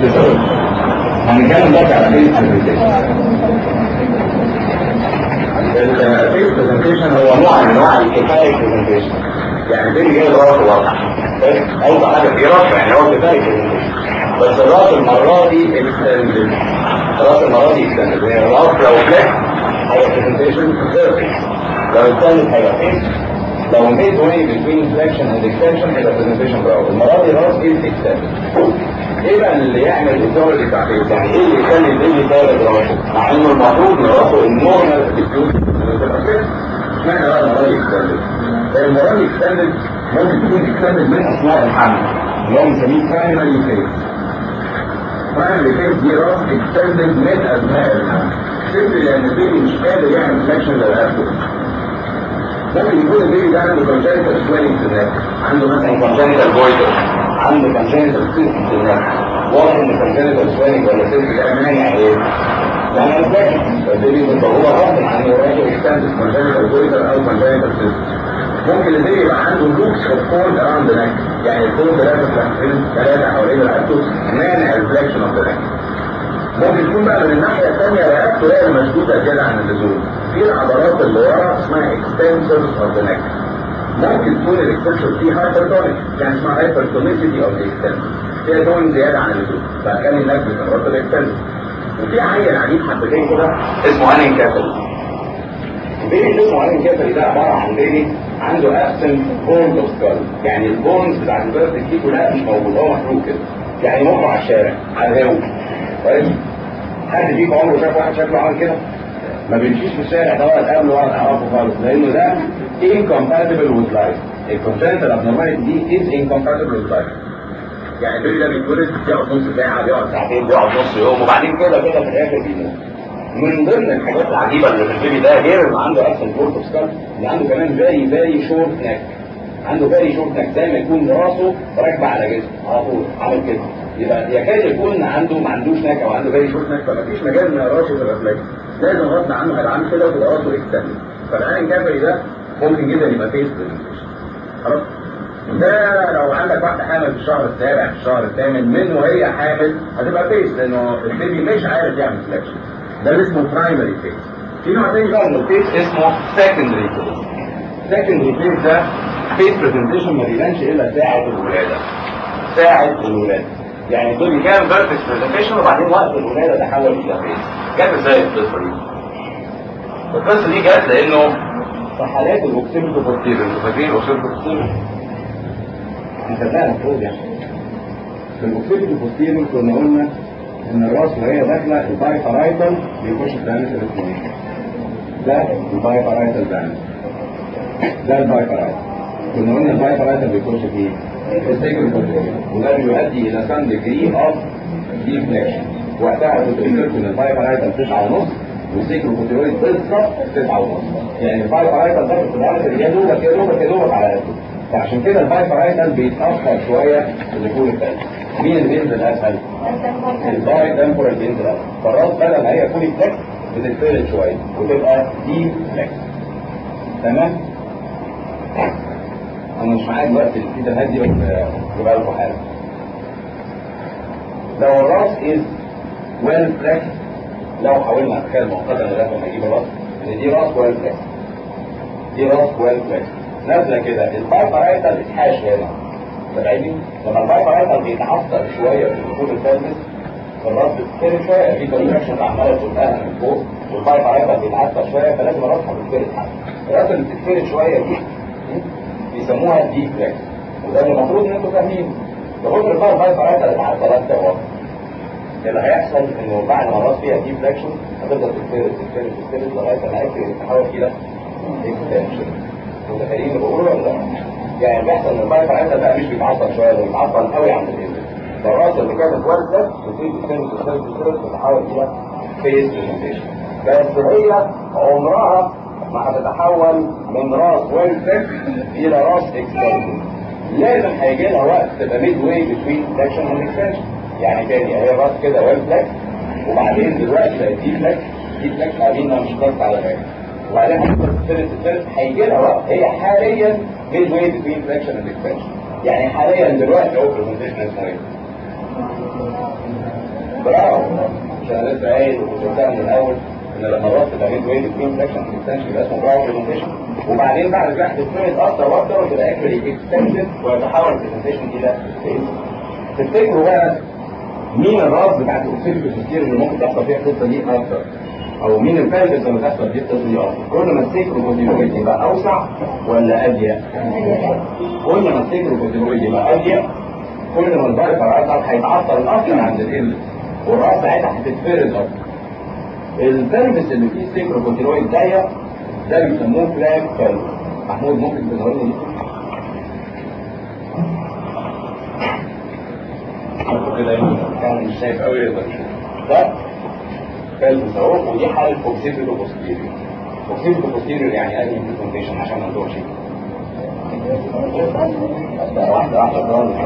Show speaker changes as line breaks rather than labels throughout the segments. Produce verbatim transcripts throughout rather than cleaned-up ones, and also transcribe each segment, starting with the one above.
هنتكلم دلوقتي على فيس برزنتيشن. الفيس برزنتيشن هو نوع من انواع الكفايه برزنتيشن، يعني بيجي جاي راسه واضحه، اوضح حاجه في راسه، يعني هو كفايه برزنتيشن، بس الراس المره دي اكستندد. الراس المره دي اكستندد، هي الراس لو فليك هيبقى برزنتيشن سيرفيس، لو اكستندد هيبقى فيس، لو ميد واي بين فليكشن اند اكستنشن هيبقى برزنتيشن براو. المره دي راس از اكستندد. ايه بقى اللي يعمل الدورة بتاع فيس؟ يعني ايه اللي يخلي البيبي طالب راسه مع انه المفروض ان راسه النورمال ديفيوز تبقى كده؟ اشمعنى بقى المره دي اكستندد؟ المره دي اكستندد ممكن تكون اكستندد من اثناء الحمل اللي هو بنسميه برايمري فيس. برايمري فيس دي راس اكستندد من اثناء الحمل، سيبني لان البيبي مش قادر يعمل فليكشن للرقبه. ممكن يكون البيبي ده عنده كونجنتال سويلنج في النك، عنده مثلا كونجنتال فويدر، عنده كونجنتال سيست في النك. واضح ان كونجنتال سويلنج ولا سيست ده مانع ايه؟ يعني انا فاكر البيبي هو غصب عنه راسه اكستندد كونجنتال فويدر او كونجنتال سيست. ممكن البيبي يبقى عنده لوكس اوف كولد اراوند ذا نك، يعني الكولد ثلاثه ثلاثه حوالين رقبته مانع الفليكشن اوف ذا نك. ممكن يكون بقى من الناحيه الثانيه رقبته هي المشدوده زياده عن اللزوم، في العضلات اللي ورا اسمها اكستنسورز اوف ذا نك. ممكن تكون الاكستنسور دي هايبرتونيك، يعني اسمها هايبرتونيسيتي اوف ذا اكستنسور، فيها تون زياده عن اللزوم فكان النك بتنرد الاكستنسور. وفي عيل عجيب حبتين كده اسمه انكافل. البيبي اللي اسمه انكافل ده عباره عن بيبي عنده ابسنت بونز اوف سكال، يعني البونز بتاع البيرد دي كلها مش موجود، هو محروق كده، يعني مخه على الشارع على الهوا. كويس؟ حد فيكم عمره شاف واحد شكله عامل كده؟ ما بيمشيش في الشارع ده ولا تقابله ولا تعرفه خالص، لانه ده incompatible with life. الكونجنتال abnormality دي is incompatible with life. يعني البيبي ده بيتولد بيقعد نص ساعه، بيقعد ساعتين، بيقعد نص يوم، وبعدين كده كده في الاخر بيموت. من ضمن الحاجات العجيبه اللي في البيبي ده غير انه عنده اكسن بورت اوف سكال، ان عنده كمان فيري فيري شورت نك. عنده فيري شورت نك زي ما يكون راسه راكبه على جسمه على طول، عامل كده. يبقى يكاد يكون عنده ما عندوش نك او عنده فيري شورت نك، فما فيش مجال ان راسه تبقى فلاكس، لازم غصب عنه هيبقى عامل كده وتبقى راسه اكستندد. فالعين الجبري ده ممكن جدا يبقى فيس برزنتيشن. خلاص؟ ده لو عندك واحده حامل في الشهر السابع في الشهر الثامن من وهي حامل هتبقى فيس، لانه البيبي مش عارف يعمل فليكشن. ده اللي اسمه برايمري فيس. في نوع تاني بقى من الفيس اسمه سكندري فيس. سكندري فيس ده فيس برزنتيشن ما بيبانش الا ساعه الولاده. ساعه الولاده. يعني البيبي كان فيرتكس برزنتيشن وبعدين وقت الولاده تحول الى فيس. جت ازاي القصه دي؟ القصه دي جت لانه في حالات الاوكسيبيتو بوستيريور، انتوا فاكرين الاوكسيبيتو بوستيريور؟ احنا خدناها المفروض يعني. في الاوكسيبيتو بوستيريور كنا قلنا ان الراس وهي داخله البايبارايتال بيخش في الدايمتر اسمه ايه؟ ده البايبارايتال دايمتر. ده البايبارايتال. كنا قلنا البايبارايتال بيخش في السيكروبوتيريور، وده بيؤدي الى سم ديجري اوف ديفليكشن. وقتها كنت قلت ان البايبارايتال تسعة ونص والسيكروبوتيريور بالظبط تسعة ونص. يعني البايبارايتال ده في الدايمتر يا دوبك يا دوبك يا دوبك على قده. فعشان كده البايبارايتال بيتاخر شويه في الدخول الثاني. مين اللي بينزل اسهل؟ الباي تمبورال بينزل اسهل. فالراس بدل ما هي فولي فليكس بتتفرد شويه وتبقى دي فليكس. تمام؟ انا مش معايا دلوقتي الفيديوهات دي، بس جيبها لكم حاجه. لو الراس از ويل فليكس، لو حاولنا نتخيل مؤقتا لغايه ما نجيب الراس ان دي راس ويل فليكس، دي راس ويل فليكس نازله كده، البايبارايتال اتحاش هنا. فاهمني؟ لما البايبارايتال بيتعثر شويه في الدخول الثالث الراس بتتفرد شويه، في كونتراكشن عماله تزقها من فوق، والبايبارايتال بيتعثر شويه فلازم الراس هتتفرد حاجه. الراس اللي بتتفرد شويه دي بيسموها دي فليكس، وده اللي المفروض ان انتوا فاهمينه. بكتر الفرق البايبارايتال اتعثرت دوت اللي هيحصل انه بعد ما الراس فيها دي فليكشن هتفضل تتفرد تتفرد تتفرد لغايه ما يكفي تحول الى اكستنشن. متخيلين اللي بقوله ولا لا؟ يعني بيحصل ان البايبارايتال بقى مش بيتعطل شويه، ده بيتعطل قوي عند الانزل. فالراس اللي كانت وارده بتبتدي تتفرد تتفرد تتفرد وتتحول الى فيس برزنتيشن. بس هي عمرها ما هتتحول من راس ويل فليكس الى راس اكستنشن. لازم هيجي لها وقت تبقى ميد واي بتوين فليكشن اند اكستنشن. يعني تاني هي راس كده ويل فليكس وبعدين دلوقتي بقت دي فليكس، دي فليكس قاعدين مش ضغط على بالك. وبعدين هتفضل تتفرد تتفرد هيجي لها وقت هي حاليا ميد واي بتوين فليكشن اند اكستنشن. يعني حاليا دلوقتي هو برزنتيشن اسمه ايه؟ مش انا لسه قايل وكنت قلتها من الاول ان لما الراس تبقى ميد ويت بتكون فليكشن في الاكستنشن يبقى اسمه براو برزنتيشن، وبعدين بعد كده هتتفرد اكتر واكتر وتبقى اكشلي اكستنشن ويتحول البرزنتيشن الى فيس. تفتكروا بقى مين الراس بتاعت الاوكسيدو كتير اللي ممكن تحصل فيها القصه دي اكتر؟ او مين الفالس اللي تحصل فيه القصه دي اكتر؟ كل ما السيكروكوتيرويد يبقى اوسع ولا اضيق؟ كل ما السيكروكوتيرويد يبقى اضيق كل ما البايبر ايتر هيتعطل اكتر عند ال والراس ساعتها هتتفرد اكتر. الفالس اللي فيه السيكروكوتيرويد ضيق ده بيسموه فلاج فالس. محمود ممكن تظهر لي كده كان مش شايف قوي يقدر يشوف ده فالس اهو، ودي حاله اوكسيدو بوستيريور. اوكسيدو بوستيريور يعني ادي برزنتيشن عشان ما ندورش واحده واحده خالص.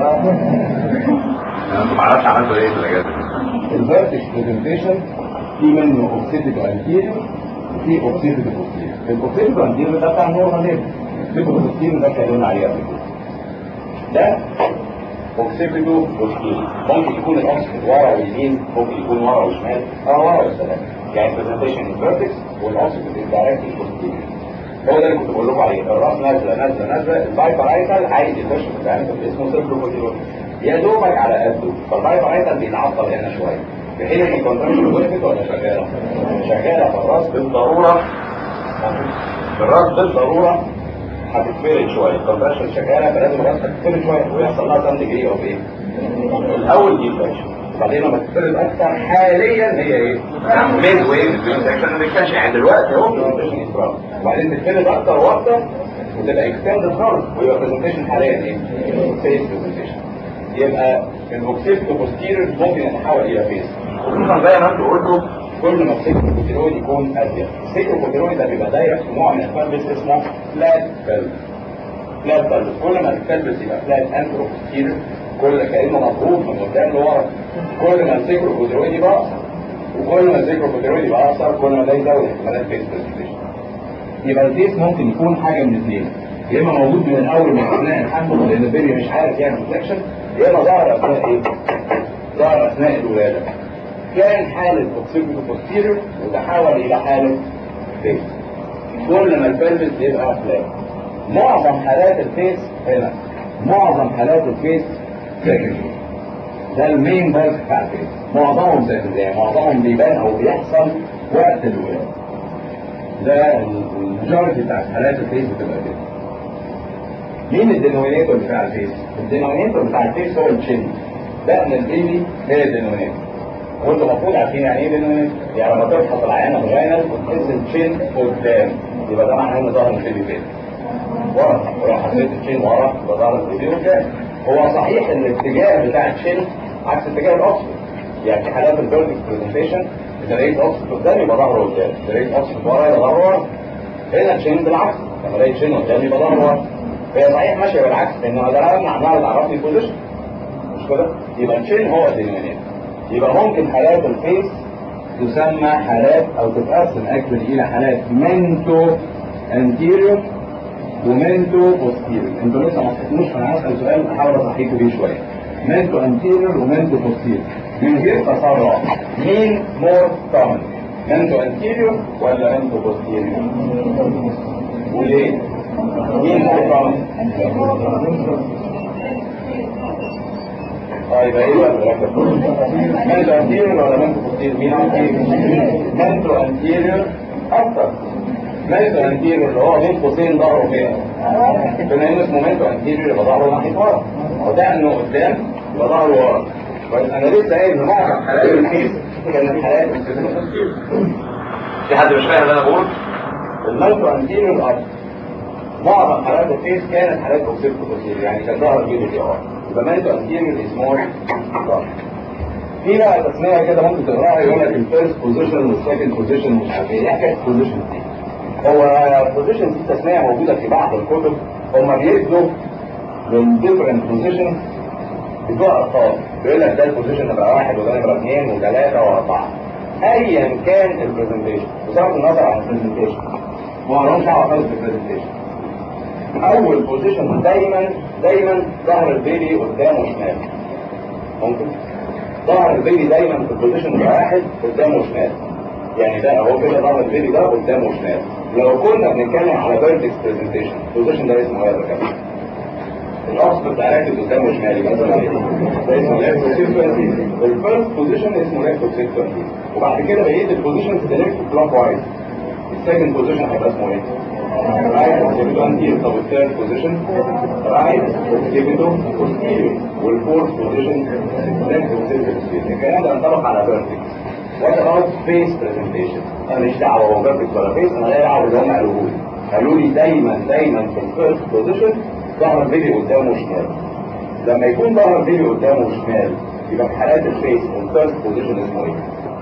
انا ما اعرفش عملته ايه في الاجازه. الفيرتكس برزنتيشن في منه اوكسيدو انتيريور وفي اوكسيدو بوستيريور. الاوكسيدو انتيريور ده بتاع النورمال ليفل، الاوكسيدو بوستيريور ده اتكلمنا عليه قبل كده. ده اوكسيدو بوستيريور ممكن يكون الاوكسيد ورا ويمين، ممكن يكون ورا وشمال، اه ورا والسلام، يعني برزنتيشن الفيرتكس والاوكسيد دايركتلي بوستيريور. هو ده اللي كنت بقول لكم عليه، الراس نازله نازله نازله، البايبرايتال عايز يخش في الدايركت اللي اسمه سيركلوكوتيرويد يا دوبك على قده، فالبايبرايتال بيتعطل هنا شويه في حين ان الكونتراكشن وقفت ولا شغاله؟ شغاله. فالراس بالضروره الراس بالضروره هتتفرد شويه، الكونتراكشن شغاله فلازم الراس تتفرد شويه ويحصل لها سم ديجري اوف ايه؟ الاول دي فلاش، بعدين لما تتفرد اكتر حاليا هي ايه؟ ميد ويف برزنتيشن. ما كانش يعني دلوقتي اهو برزنتيشن اسبرا، وبعدين تتفرد اكتر واكتر وتبقى اكستندد خالص ويبقى برزنتيشن حاليا ايه؟ فيس برزنتيشن. يبقى الاوكسيدو بوستيريور ممكن يتحول الى فيس، خصوصا زي ما انتوا قلتوا كل ما السيكروكوتيرويد يكون اضيق. السيكروكوتيرويد ده بيبقى دايركت في نوع من الفالبس اسمه فلات فالبس. فلات فالبس كل ما الفالبس يبقى فلات انترو بوستيريور، كل كانه مضغوط من قدام لورا، كل ما السيكروكوتيرويد يبقى اقصر، وكل ما السيكروكوتيرويد يبقى اقصر كل ما ده يزود احتمالات فيس برزنتيشن. يبقى الفيس ممكن يكون حاجه من اثنين، يا اما موجود من الاول من اثناء الحمل لان البيبي مش عارف يعمل فليكشن، يا اما ظهر اثناء ايه؟ ظهر اثناء الولاده. كان حاله اوكسيدو بوستيريور وتحول الى حاله فيس كل ما البلبس يبقى فلات. معظم حالات الفيس هنا، معظم حالات الفيس سكندري، ده المين بارت بتاع الفيس، معظمهم سكندري يعني معظمهم بيبان او بيحصل وقت الولاده. ده الماجورتي بتاع حالات الفيس بتبقى كده. مين الدينومينيتور بتاع الفيس؟ الدينومينيتور بتاع الفيس هو التشين. ده من البيبي هي الدينومينيتور، وانتوا المفروض عارفين يعني ايه دينومينيتور. يعني لما تفحص العيانه بغينل وتحس التشين قدام يبقى ده معناه ان ظهر البيبي فين؟ ورا. ولو حسيت التشين ورا يبقى ظهر البيبي قدام. هو صحيح ان الاتجاه بتاع التشين عكس اتجاه الاوكسيد، يعني في حالات الفيرتكس برزنتيشن اذا لقيت اوكسيد قدام يبقى ظهره قدام، اذا لقيت اوكسيد ورا يبقى ظهره ورا. هنا التشين بالعكس، لما لقيت تشين قدام يبقى ظهره ورا. هي صحيح ماشيه بالعكس انما ده انا عنها تعرفني البوزيشن مش كده؟ يبقى التشين هو الدينومينيتور. يبقى ممكن حالات الفيس تسمى حالات او تتقسم اكثر الى حالات منتو انتيريور ومنتو بوستيريور. انتوا لسه ما صحتوش فانا هسال سؤال احاول اصحيكم بيه شويه. منتو انتيريور ومنتو بوستيريور من غير تسرع، مين مور كومن؟ منتو انتيريور ولا منتو بوستيريور؟ وليه؟ مين مور كومن؟ طيب ايه بقى الرقم؟ منتو انتيريور ولا منتو بوستيريور؟ مين انتيريور؟ منتو انتيريور اكتر. منتو انتيريور اللي هو بين قوسين ظهره فين؟ بما انه اسمه منتو انتيريور يبقى ظهره ناحيه ورا، وده انه قدام يبقى ظهره ورا. بس انا لسه قايل ان معظم حالات الكيس كانت حالات انتيريور. في حد مش فاهم اللي انا بقول؟ المنتو انتيريور اكتر. معظم حالات الكيس كانت حالات اوكسيد بوستيريور، يعني كان ظهر البيبي في ورا. يبقى منتو انتيريور اسمه في بقى تسميه كده ممكن تقراها يقول لك الفيرست بوزيشن والسكند بوزيشن مش عارف ايه. ايه حكايه البوزيشن دي؟ هو البوزيشن دي تسميه موجوده في بعض الكتب، هم بيدوا للديفرنت بوزيشن بتوع ارقام، بيقول لك ده البوزيشن نمره واحد وده نمره اثنين وثلاثه واربعه ايا كان البرزنتيشن، بصرف النظر عن البرزنتيشن ما لهمش دعوه خالص بالبرزنتيشن. اول بوزيشن دايما دايما ظهر البيبي قدام وشمال، ممكن ظهر البيبي دايما في البوزيشن واحد قدامه وشمال، يعني ده اهو كده ظهر البيبي ده قدامه وشمال. لو كنا بنتكلم على فيرتكس برزنتيشن البوزيشن ده اسمه ايه يا دكاتره؟ الاوكسفورد دايركت قدامه وشمال يبقى اسمه ايه؟ ده اسمه ليفت اوكسيبتوري. الفيرست بوزيشن اسمه ليفت اوكسيبتوري، وبعد كده بقيه البوزيشنز ليفت كلوك وايز. السكند بوزيشن هيبقى اسمه ايه؟ رايت اوكسيبتوري. طب الثيرد بوزيشن رايت اوكسيبتوري، والفورث بوزيشن ليفت اوكسيبتوري. الكلام ده ينطبق على فيرتكس. وات اباوت فيس برزنتيشن؟ انا ماليش دعوه هو فيرتكس ولا فيس، انا ليا دعوه باللي هم قالوه لي. قالوا لي دايما دايما في الفيرست بوزيشن ظهر البيبي قدامه شمال. لما يكون ظهر البيبي قدامه شمال يبقى في حالات الفيس الفيرست بوزيشن اسمه ايه؟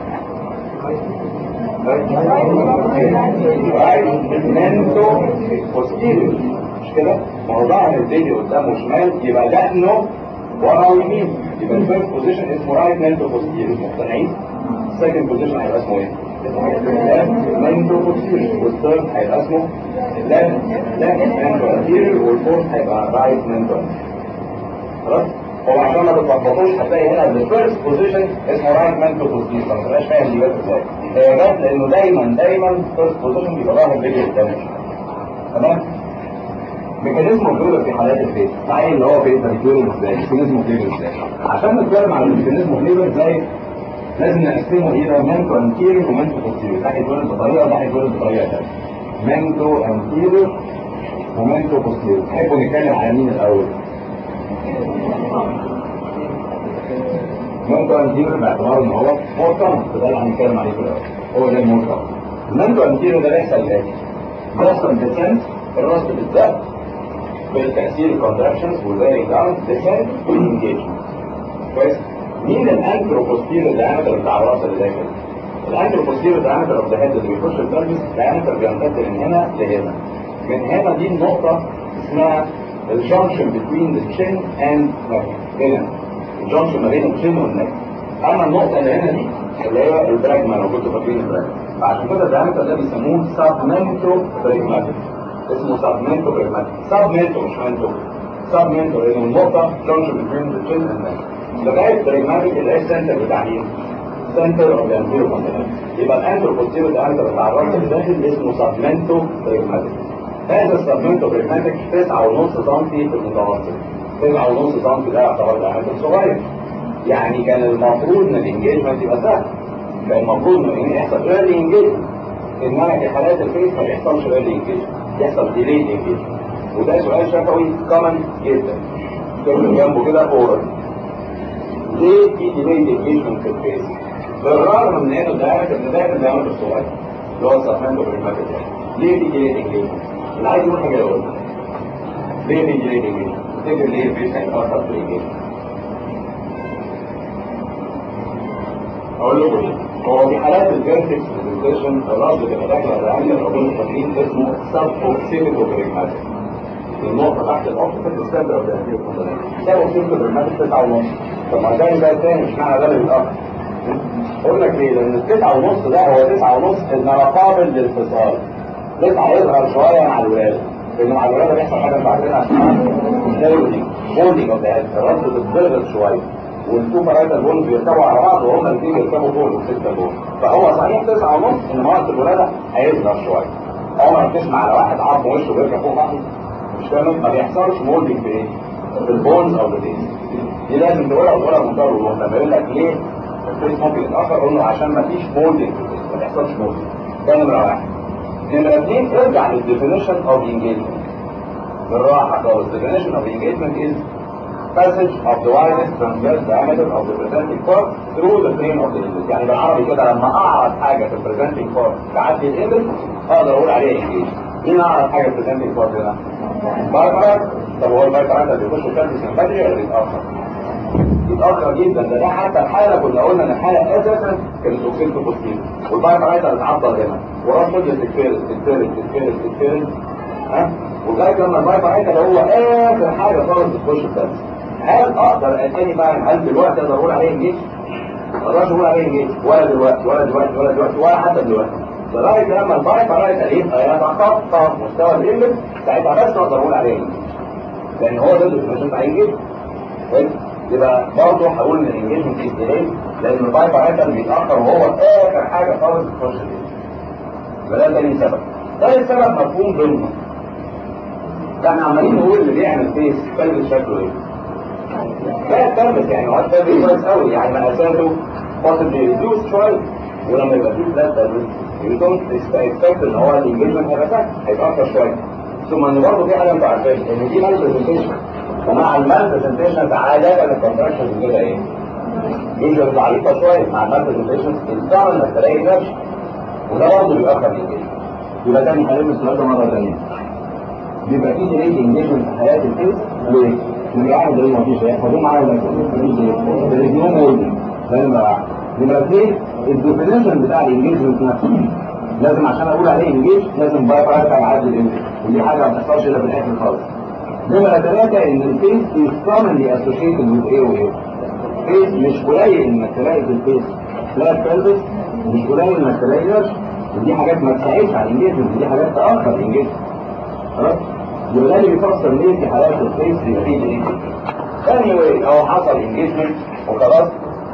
رايت منتو بوستيريور، مش كده؟ ما هو ظهر البيبي قدامه شمال يبقى دقنه ورا ويمين، يبقى الفيرست بوزيشن اسمه رايت منتو بوستيريور. مقتنعين؟ السكند بوزيشن هيبقى اسمه ايه؟ منتو بوستيريور، والثيرد هيبقى اسمه ليفت ليفت منتو انتيريور، والفورث هيبقى رايت منتو. خلاص؟ هو عشان ما تتلخبطوش هتلاقي هنا الفيرست بوزيشن اسمه رايت منتو بوستيريور، ما تبقاش فاهم دي جت ازاي. هي جت لانه دايما دايما فيرست بوزيشن بيبقى ظاهر الفيديو قدامه. تمام؟ ميكانيزم الفيلر في حالات الفيس، معايا اللي هو فيس الفيلر ازاي؟ ميكانيزم الفيلر ازاي؟ عشان نتكلم على الميكانيزم الفيلر ازاي لازم نقسمه الى منتو انتيريور ومنتو بوستيريور. ده هيتولد بطريقه وده هيتولد بطريقه ثانيه. منتو انتيريور ومنتو بوستيريور. تحبوا نتكلم على مين الاول؟ منتو انتيريور باعتبار ان هو مورتم، ده اللي هنتكلم عليه في الاول، هو ده المورتم. المنتو انتيريور ده بيحصل ايه؟ بيحصل ديسنت الراس بالذات بالتاثير الكونتراكشنز والبيرنج داون، ديسنت والانجيجمنت. كويس؟ مين الانتروبوستيريور دايمتر بتاع الراس اللي داخل؟ الانتروبوستيريور دايمتر اوف ذا هيد اللي بيخش البلبس دايمتر بيمتد من هنا لهنا. من هنا دي النقطة اسمها الجنكشن بين ذا تشين اند نك. هنا الجنكشن ما بين التشين والنك. اما النقطة اللي هنا دي اللي هي البراجما لو كنتوا فاكرين البراجما. فعشان كده الدايمتر ده بيسموه سابمنتو بريجماتيك. اسمه سابمنتو بريجماتيك. سابمنتو مش منتو. سابمنتو لأن النقطة جنكشن بين ذا تشين اند نك. لغاية بريجماتيك اللي هي السنتر بتاع مين؟ سنتر اوف ذا انتيريور كونتيننت. يبقى الانتروبوستيريور دايمتر بتاع الراس اللي داخل اسمه سابمنتو بريجماتيك. هذا السابمنتو بريجماتيك تسعة ونص سم في المتوسط. تسعة ونص سم ده يعتبر دايمتر صغير. يعني كان المفروض ان الانجيجمنت يبقى سهل. كان المفروض ان يحصل ايرلي انجيجمنت. انما في حالات الفيس ما بيحصلش ايرلي انجيجمنت، يحصل ديلي انجيجمنت. وده سؤال شفوي كومن جدا. كتب جنبه كده اورال. ليه في ديلي انجيجمنت في الفيس؟ بالرغم من انه الدايمتر ده دايما دايمتر صغير اللي هو السابمنتو بريجماتيك. ليه في ديلي انجيجمنت؟ اللي عايز يقول حاجه يقول ليه في ديلي انجيجمنت؟ تفتكر ليه الفيس هيتاثر في الانجيجمنت؟ اقول لكم ليه؟ هو في حالات الفيرتكس برزنتيشن الراس بتبقى داخله الدايمتر لو كنتوا فاكرين اسمه سب اوكسيبيتو بريجماتيك. النقطه تحت الاوكسيبيت السنتر اوف ذا انتيريور كونتيننت. سب اوكسيبيتو بريجماتيك تسعة ونص. طب ما ده ده تاني مش معنى ده اللي بيتاخر. اقول لك ليه؟ لان التسعة ونص ده هو تسعة ونص انما قابل للانفصال. لسه هيظهر شويه مع الولاده، لان مع الولاده بيحصل حاجه انتوا عارفينها اسمها بولدنج. بولدنج اوف ذا الراس بتتضغط شويه، والتو بارايتال بونز بيركبوا على بعض وهم الاثنين بيركبوا فوق الستة بونز. فهو صحيح تسعة ونص انما وقت الولاده هيظهر شويه. عمرك تسمع على واحد عظم وشه بيركب فوق بعضه؟ مش كده؟ ما بيحصلش مولدنج في ايه؟ في البونز او الفيس. دي لازم تقولها وتقولها بمنتهى الوضوح. لما يقول لك ليه الفيس ممكن يتاخر قول له عشان ما فيش مولدنج في الفيس، ما بيحصلش مولدنج. ده نمره واحد. نمره اثنين ارجع للديفينيشن اوف انجيجمنت بالراحه خالص. definition of engagement is passage of the widest transverse diameter of the presenting part through the plane of the image. يعني بالعربي كده لما اعرض حاجه في البريزنتنج بارت تعدي الايمج اقدر اقول عليها انجيج. مين اعرض حاجه في البريزنتنج بارت هنا؟ بايبرات. طب هو البايبرات اللي بيخش الكالسيوم من بدري ولا بيتاخر؟ بيتاخر جدا. ده ده حتى الحاله كنا قلنا ان الحاله اساسا كانت اوكسيدو بوستيريور والبايبرات اللي اتعضل هنا وراس فضلت تتفرد تتفرد تتفرد تتفرد ها ولغايه لما البايبرات اللي هو اخر حاجه خالص بتخش الكالسيوم. هل اقدر اتاني بقى هل دلوقتي اقدر اقول عليه انجيج؟ ما اقدرش اقول عليه انجيج ولا دلوقتي ولا دلوقتي ولا دلوقتي ولا حتى دلوقتي. لغايه لما البايبرات يبقى يتخطى مستوى الانجيج ساعتها بس اقدر اقول عليه انجيج. لان هو ده اللي مش بتاع انجيج. يبقى برضه هقول ان الانجيجمنت از ديلي لان الباي بارنتال بيتاخر وهو اخر حاجه خالص بتخش فيه. يبقى ده تاني سبب. تاني سبب مفهوم ضمنه. احنا عمالين نقول اللي بيعمل فيس كلب شكله ايه؟ لا التلبس يعني هو التلبس كويس قوي يعني مقاساته possibly reduced شويه ولما يبقى فيه فلات تلبس you don't expect ان هو الانجيجمنت هيبقى سهل هيتاخر شويه. ثم ان برضه في حاجه انتوا عارفينها ان دي مال برزنتيشن ومع المال برزنتيشن عاده الكونتراكشنز كده ايه؟ يوجد ضعيفه شويه مع المال برزنتيشن الضمن انك تلاقي نفسك وده برضه بيأخر الانجيجمنت. يبقى تاني هنلم السؤال ده مره ثانيه. بيبقى فيه ديلي انجيجمنت في حياه الفيس ليه؟ اللي قاعد زي ما فيش هيحفظوه معايا ولا مفيش ايه؟ الريزيوم هولدنج ده نمره واحد. نمره اثنين الديفينيشن بتاع الانجيجمنت نفسه لازم عشان اقول عليه انجيج لازم باي بارنتال عدد الانجيج ودي حاجه ما بتحصلش الا في الاخر خالص. نمره ثلاثه ان الفيس is commonly associated with ايه وايه؟ فيس مش قليل انك تلاقي في الفيس فلات بلبس مش قليل انك تلاقي نرش ودي حاجات ما تساعدش على الانجيجمنت ودي حاجات تاخر الانجيجمنت. خلاص؟ يبقى ده اللي بيفسر ليه في حالات الفيس يبقى فيه ديلي. ثاني واي هو حصل انجيجمنت وخلاص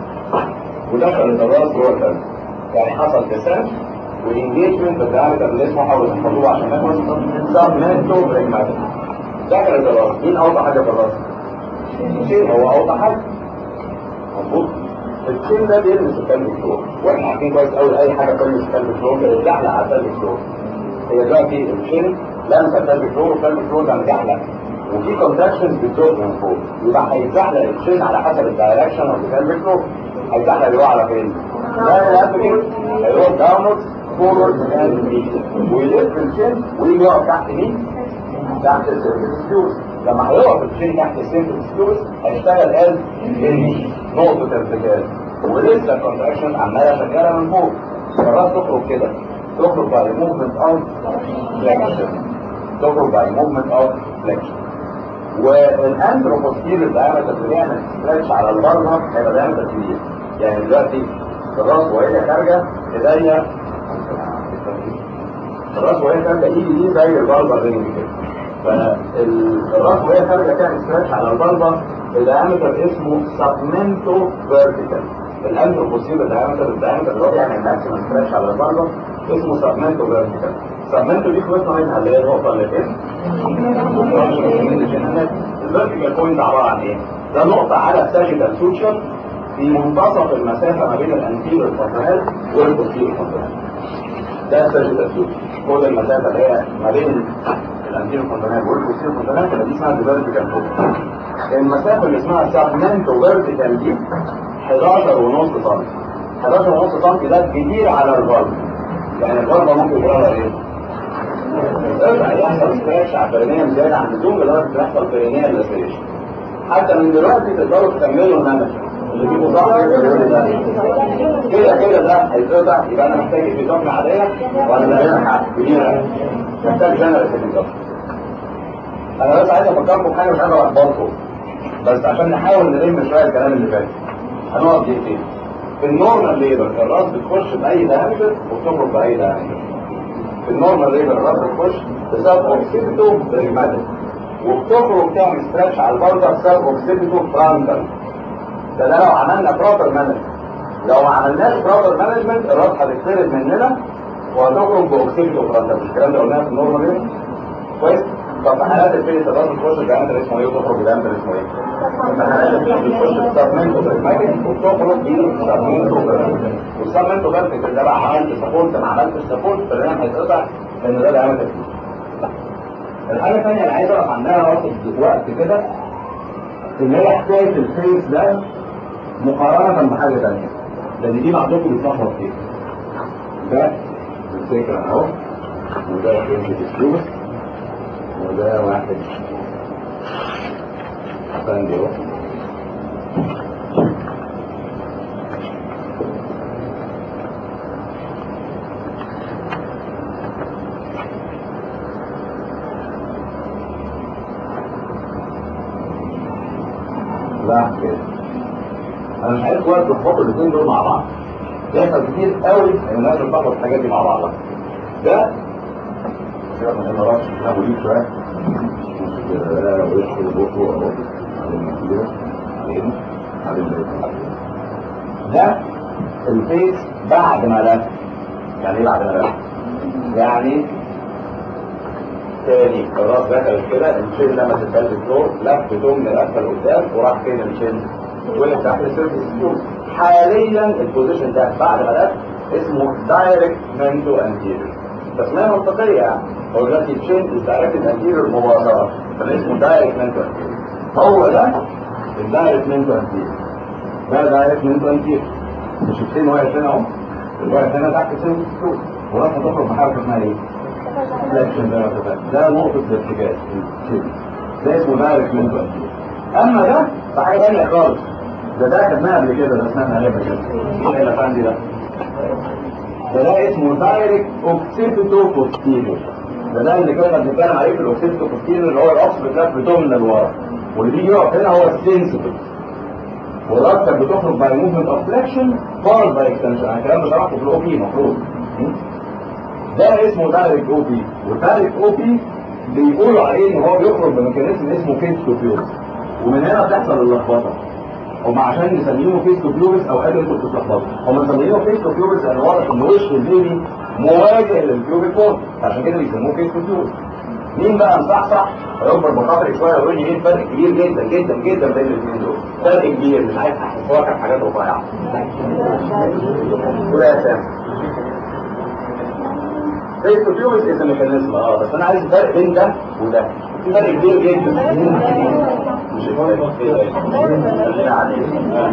ودخل الراس جوه القلب يعني حصل ديسنت والانجيجمنت بالدايركتر اللي اسمه حاول تحفظوه عشان ناخد سبمنتو بريجماتيك. دخل الراس مين اوطى حاجه في الراس؟ الشين هو اوطى حاجه مظبوط. الشين ده بيلمس القلب فلور واحنا عارفين كويس قوي اي حاجه تلمس القلب فلور بتزحلق على القلب فلور. هي دلوقتي الشين لمس القلب فلور والقلب فلور ده مزحلق وفي كونتراكشنز بتزق من فوق يبقى هيتزحلق الشين على حسب الدايركشن اوف القلب فلور. هيتزحلق يروح على فين؟ لا لا كده هيروح داونورد فورورد اند ويلف الشين ويجي يقف تحت مين؟ تحت السيرفيس. لما هيقف الشين تحت السيرفيس هيشتغل از نقطه ارتكاز ولسه الكونتراكشن عماله شغاله من فوق. الراس تخرج كده تخرج باي موفمنت اوف فليكشن تخرج باي موفمنت اوف فليكشن. والانتروبوستيريور دايمتر اللي بيعمل ستريتش على البرمه هيبقى دايمتر كبير. يعني دلوقتي الراس وهي خارجه ايديا الراس وهي خارجه ايدي دي زي البلبه رينج كده. فالراس وهي خارجه تعمل ستريتش على البلبه الدايمتر اسمه سبمنتو فيرتيكال. الانتروبوستيريور دايمتر الدايمتر اللي هو بيعمل ماكسيمم ستريتش على البلبه اسمه سبمنتو فيرتيكال. سبمنتو دي خلصنا منها اللي هي النقطه اللي فين؟ الفيرتيكال بوينت عباره عن ايه؟ ده نقطه على ساجيتال سوتشر في منتصف المسافه ما بين الانتيريور فونتانيل والبوستيريور فونتانيل. ده ساجيتال سوتشر كل المسافه اللي هي ما بين الانتيريور فونتانيل والبوستيريور فونتانيل تبقى دي اسمها الفيرتيكال بوينت. المسافه اللي اسمها سبمنتو فيرتيكال دي حداشر ونص سم. حداشر ونص سم ده كتير على البلبه. يعني البلبه ممكن يجرى ايه؟ ارجع يحصل ستريتش على البرينيال زياده عن اللزوم لدرجه يحصل برينيال لاسيريشن. حتى من دلوقتي تقدروا تكملوا المنهج اللي فيه مصاحب كده كده ده هيتقطع. يبقى انا محتاج اتفاق عاديه ولا هنا حق كبيره محتاج جنرال اتفاق. انا بس عايز افكركم بحاجه مش عايز اخبطكم بس عشان نحاول نلم شويه الكلام اللي فات. هنقعد دقيقتين. في النورمال ليبر الراس بتخش باي دايمتر وبتخرج باي دايمتر. في النورمال ليبر الراس بتخش بسبب اوكسيبيتو بريجماتيك وبتخرج تعمل ستريتش على البلبه بسبب اوكسيبيتو فرانتال. ده ده لو عملنا بروبر مانجمنت. لو ما عملناش بروبر مانجمنت الراس هتتفرد مننا وهتخرج باوكسيبيتو فرانتال. مش الكلام ده قلناه في النورمال ليبر كويس؟ طب في حالات الفيس الراس بتخش بدايمتر اسمه ايه وتخرج بدايمتر اسمه ايه؟ في حالات الفيس بتخش بسبمنتو بريجماتيك وبتخرج بسبمنتو فيرتيكال. والسبمنتو فيرتيكال ده بقى عملت سبورت ما عملتش سبورت فالرام هيتقطع لان ده دايمتر كبير. الحاجه الثانيه اللي عايز اقف عندها واخد وقت كده اللي هي حكايه الفيس ده مقارنه بحاجه ثانيه لان دي بعضكم بتلخبط فيها. ده الفكره اهو وده فيس الاسلوب وده واحد ثاني اهو. لا كده انا مش عايز وقت تحطوا الاثنين دول مع بعض. بيحصل كتير قوي ان الناس بتلخبط الحاجات دي مع بعضها. ده سيبك من الراس ابو ليك شويه ده وش وبطء اهو بعدين بعدين ده الفيس بعد ما لف. يعني ايه بعد ما لف؟ يعني تاني الراس دخلت كده، الشين لما تتبل الفلور لف ضمن الاسفل قدام وراح فين الشين؟ وقف تحت السيرفيس فلور. حاليا البوزيشن ده بعد ما لف اسمه دايركت منتو انتيريور. تسمية منطقية يعني. هو دلوقتي الشين الدايركت انتيريور مباشرة، فاسمه دايركت منتو انتيريور. هو ده الدايركت منتو انتيريور. ده دايركت منتو انتيريور. مش الشين واقف هنا اهو، واقف هنا تحت السيرفيس فلور وراح تخرج بحركة اسمها ايه؟ فليكشن. ده ده نقطة الارتكاز. ده اسمه دايركت منتو انتيريور. اما ده ده حاجة تانية خالص. ده ده خدناها قبل كده، ده اسمها قبل كده. ايه اللي عندي ده؟ ده ده اسمه دايركت اوكسيبيتو بوستيريور. ده ده اللي كنا بنتكلم عليه في الاوكسيبيتو بوستيريور اللي هو القص بتلف بتمن لورا، واللي بيجي يقف هنا هو السنسيتيف. والراس كانت بتخرج باي موفمنت اوف فليكشن فول باي اكستنشن. انا الكلام ده شرحته في الاو بي المفروض. ده اسمه دايركت او بي، والدايركت او بي بيقولوا عليه ان هو بيخرج بميكانيزم اسمه فيس تو فيوز، ومن هنا بتحصل اللخبطه. هم عشان يسمينه فيس تو فيوز اوقات انتوا بتتلخبطوا، هم مسمينه فيس تو فيوز لان واضح ان وش البيبي مواجه للبيوبيك كورد، عشان كده بيسموه فيس تو فيوز. مين بقى مصحصح هيكبر بخاطري شويه ويقول لي ايه الفرق كبير جدا جدا جدا بين الاثنين دول؟ فرق كبير مش عايز احسسه لك حاجات رفيعه. قول يا سامي. فيس تو فيوز از ميكانيزم، اه بس انا عايز الفرق بين ده وده. في فرق كبير جدا. مش الفرق كبير خلينا عليه.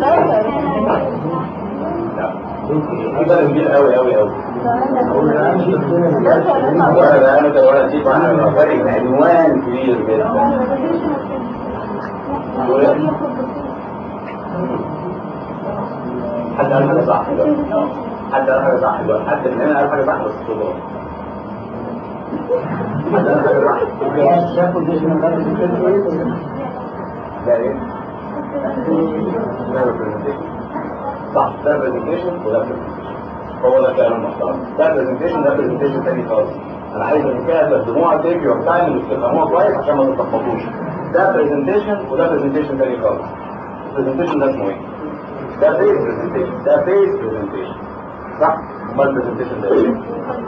في فرق كبير قوي قوي قوي. ولا ده انا ولا دي فرق عنوان كبير جدا. حد قال حاجه صح دلوقتي؟ حد قال حاجه صح دلوقتي؟ حد من هنا قال حاجه صح بس الصوت غلط. حد قال حاجه صح؟ ده ايه؟ ده برزنتيشن. صح، ده برزنتيشن وده برزنتيشن. هو ده كلام محترم. ده برزنتيشن ده برزنتيشن تاني خالص. انا عايز الحكايه تقدموها تيك يور تايم وتفهموها كويس عشان ما تتلخبطوش. ده برزنتيشن وده برزنتيشن تاني خالص. البرزنتيشن ده اسمه ايه؟ ده فيس برزنتيشن. ده فيس برزنتيشن. صح؟ امال البرزنتيشن ده ايه؟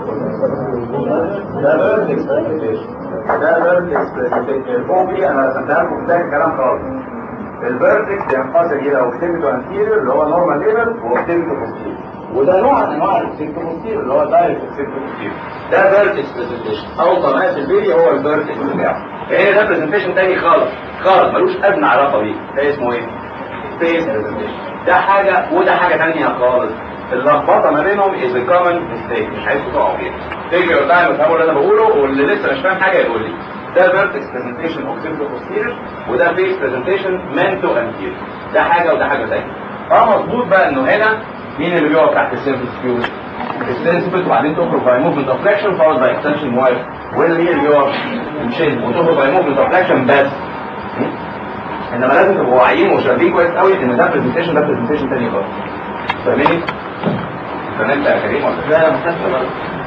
ده فيرتكس برزنتيشن. ده فيرتكس برزنتيشن. فوق دي انا رسمتها لكم بدايه الكلام خالص. الفيرتكس بينقسم الى اوكسيبيتو انتيريور اللي هو نورمال ليفل واوكسيبيتو بوستيريور، وده نوع من انواع الاوكسيبيتو بوستيريور اللي هو دايركت اوكسيبيتو بوستيريور. ده فيرتكس برزنتيشن. اول قناه البيبي هو الفيرتكس بتاعه. فهنا ده برزنتيشن تاني خالص خالص ملوش ادنى علاقه بيه. ده اسمه ايه؟ فيس برزنتيشن. ده حاجه وده حاجه ثانيه خالص. اللخبطه ما بينهم از كومن ميستيك، مش عايزكم تقعوا فيها. تيجي يور تايم وتفهموا اللي انا بقوله، واللي لسه مش فاهم حاجه يقول لي. ده فيرتكس برزنتيشن اوكسيبيتو بوستيريور، وده فيس برزنتيشن مانتو انتيريور. ده حاجه وده حاجه ثانيه. اه مظبوط بقى انه هنا مين اللي بيقف تحت السيرفيس فيوز؟ السيرفيس وبعدين تخرج باي موفمنت اوف فليكشن فاول باي اكستنشن موبايل، واللي مين اللي بيقف؟ الشين، وتخرج باي موفمنت اوف فليكشن بس. انما لازم تبقوا واعيين وشايفين كويس قوي ان ده برزنتيشن ده برزنتيشن ثاني خالص. فاهمين؟ فهمت يا كريم ولا لا؟ لا ما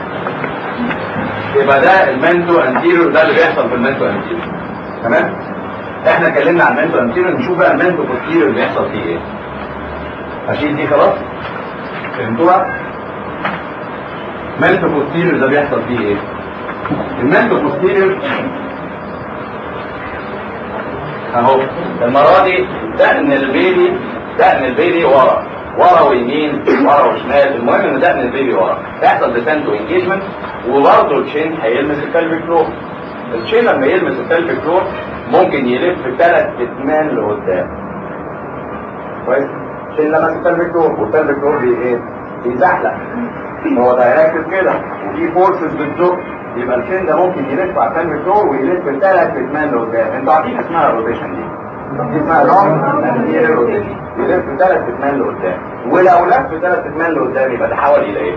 يبقى ده المانتو انتيريور، ده اللي بيحصل في المانتو انتيريور. تمام؟ احنا اتكلمنا عن المانتو انتيريور، نشوف بقى المانتو بوستيريور بيحصل فيه ايه. هشيل دي خلاص؟ فهمتوها؟ المانتو بوستيريور ده بيحصل فيه ايه؟ المانتو بوستيريور اهو المره دي دقن البيبي دقن البيبي ورا ورا ويمين ورا وشمال، المهم ان دقن البيبي ورا يحصل ديسنت وانجيجمنت، وبرضه الشين هيلمس البلفيك فلور. الشين لما يلمس البلفيك فلور ممكن يلف ثلاث اتمان لقدام. كويس؟ الشين لمس البلفيك فلور، والبلفيك فلور بي ايه؟ بيزحلق. هو دايركتد كده وفي فورسز بتزق، يبقى الشين ده ممكن يلف على البلفيك فلور ويلف ثلاث اتمان لقدام. انتوا عارفين اسمها الروتيشن دي. دي اسمها لونج انتيريور روتيشن، يلف ثلاث اتمان لقدام. ولو لف ثلاث اتمان لقدام يبقى تحول الى ايه؟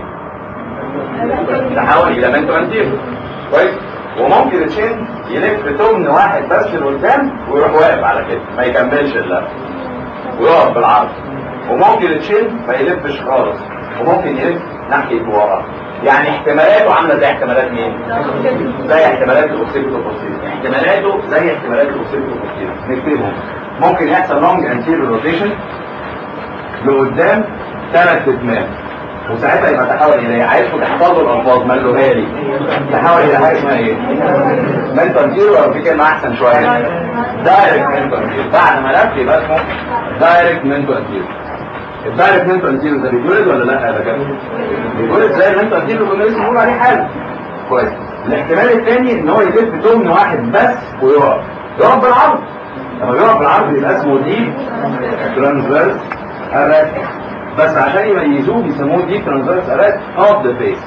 تحول الى مانتو انتيريور. كويس؟ وممكن الشين يلف تمن واحد بس لقدام ويروح واقف على كده ما يكملش اللف ويقف بالعرض. وممكن الشين ما يلفش خالص، وممكن يلف ناحيه ورا. يعني احتمالاته عامله زي احتمالات مين؟ زي احتمالات الاوكسيبيتو بوستيريور. احتمالاته زي احتمالات الاوكسيبيتو بوستيريور. نكتبهم. ممكن يحصل لونج انتيريور روتيشن لقدام ثلاث اتمام، وساعتها يبقى تحول الى ايه؟ عايزكم تحفظوا الالفاظ ملوها لي. تحول الى حاجه اسمها ايه؟ منتو انتيريور، او في كلمه احسن شويه دايركت منتو انتيريور. بعد ما لف يبقى اسمه دايركت منتو انتيريور. الدايركت منتو انتيريور ده بيتولد ولا لا يا دكاتره؟ بيتولد زي المنتو انتيريور اللي كنا لسه بنقول عليه حالا. كويس. الاحتمال الثاني ان هو يلف تمن واحد بس ويقف، يقف بالعرض. لما يقف بالعرض يبقى اسمه ديب ترانسفيرس ارات، بس عشان يميزوه بيسموه ديب ترانسفيرس ارات اوف ذا فيس.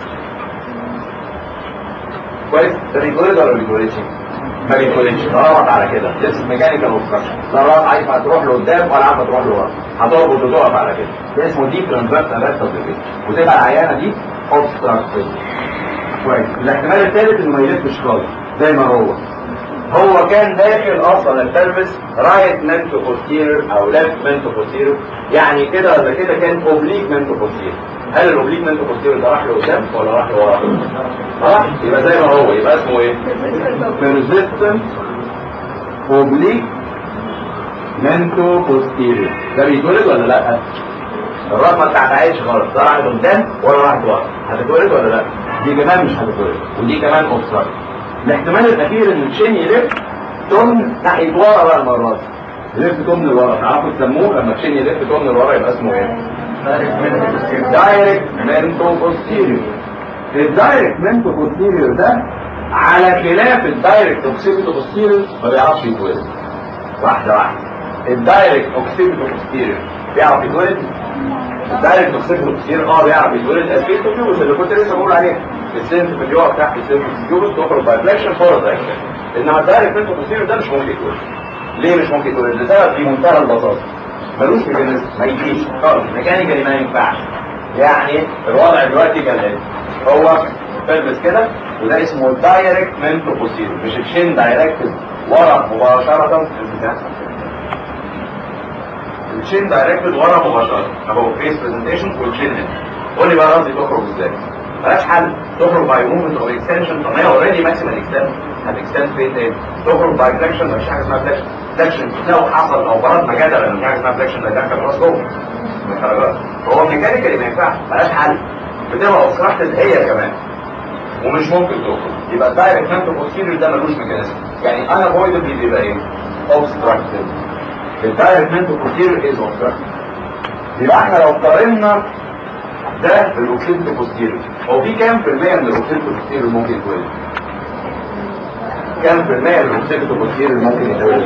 كويس. ده بيتولد ولا بيتولدش؟ ما بيتولدش. غلط على كده. لسه ميكانيكال اوبستراكشن. لا غلط، عايزه تروح لقدام ولا عارفه تروح لورا، هتربط وتقف على كده. ده اسمه ديب ترانسفيرس ارات اوف ذا فيس، وتبقى العيانه دي اوبستراكتد. كويس. الاحتمال الثالث انه ما يلفش خالص زي ما هو هو كان داخل اصلا البلفس رايت منتو بوستيريور او ليفت منتو بوستيريور، يعني كده ولا كده كان اوبليك منتو بوستيريور. هل الاوبليك منتو بوستيريور ده راح لقدام ولا راح لورا؟ راح. يبقى زي ما هو، يبقى اسمه ايه؟ بيرزيستنت اوبليك منتو بوستيريور. ده بيتولد ولا لا؟ الرقم ما بتاعتهاش خالص، ده راح لقدام ولا راح لورا؟ هتتولد ولا لا؟ دي كمان مش هتتولد، ودي كمان اوبستراكت. الاحتمال الاخير ان الشين يلف تمن ناحيه ورا بقى المره دي، يلف تمن لورا. تعرفوا تسموه لما الشين يلف تمن لورا يبقى اسمه ايه؟ دايركت منتو بوستيريور. الدايركت منتو بوستيريور ده على خلاف الدايركت اوكسيبيتو بوستيريور ما بيعرفش يتولد. واحده واحده. الدايركت اوكسيبيتو بوستيريور بيعرف يتولد. الدايركت اوكسيبيتو بوستيريور اه بيعرف يتولد اسبيتو فيوز اللي كنت لسه بقول عليه. السنت في اليوم تحت السنت في الجوبس تخرج بايفلكشن فور اكشن. انما الدايركت منتو بوستيريور ده مش ممكن يتولد. ليه مش ممكن يتولد؟ لسبب في منتهى البساطه، ملوش ميكانيزم، ما يجيش خالص، ميكانيكالي ما ينفعش. يعني الوضع دلوقتي كالاتي، هو بلبس كده وده اسمه الدايركت منتو بوستيريور، مش الشين دايركت ورا مباشره. الشين دايركت ورا مباشره اهو فيس برزنتيشن والشين هنا. قول لي بقى راسي تخرج ازاي؟ ملهاش حل. تخرج باي موفمنت او اكستنشن. طب ما هي اوريدي ماكسيمال اكستنشن، هتكستند فين تاني؟ تخرج باي فليكشن. مفيش حاجه اسمها فليكشن. فليكشن لو حصل او فرضنا جدلا ان مفيش حاجه اسمها فليكشن، ده دخل الراس جوه. فهو ميكانيكالي ما ينفعش، ملهاش حل. بتبقى اوبستراكتد هي كمان ومش ممكن تخرج. يبقى الدايركت منتو بوستيريور ده ملوش ميكانيزم، يعني انا افويدبلي بيبقى ايه؟ اوبستراكتد. الدايركت منتو بوستيريور از اوبستراكتد. يبقى احنا لو قارنا ده بالاوكسيبيتو بوستيريور، هو في كام في المية من الاوكسيبيتو بوستيريور ممكن يتولد؟ كام في المية من الاوكسيبيتو بوستيريور ممكن يتولد؟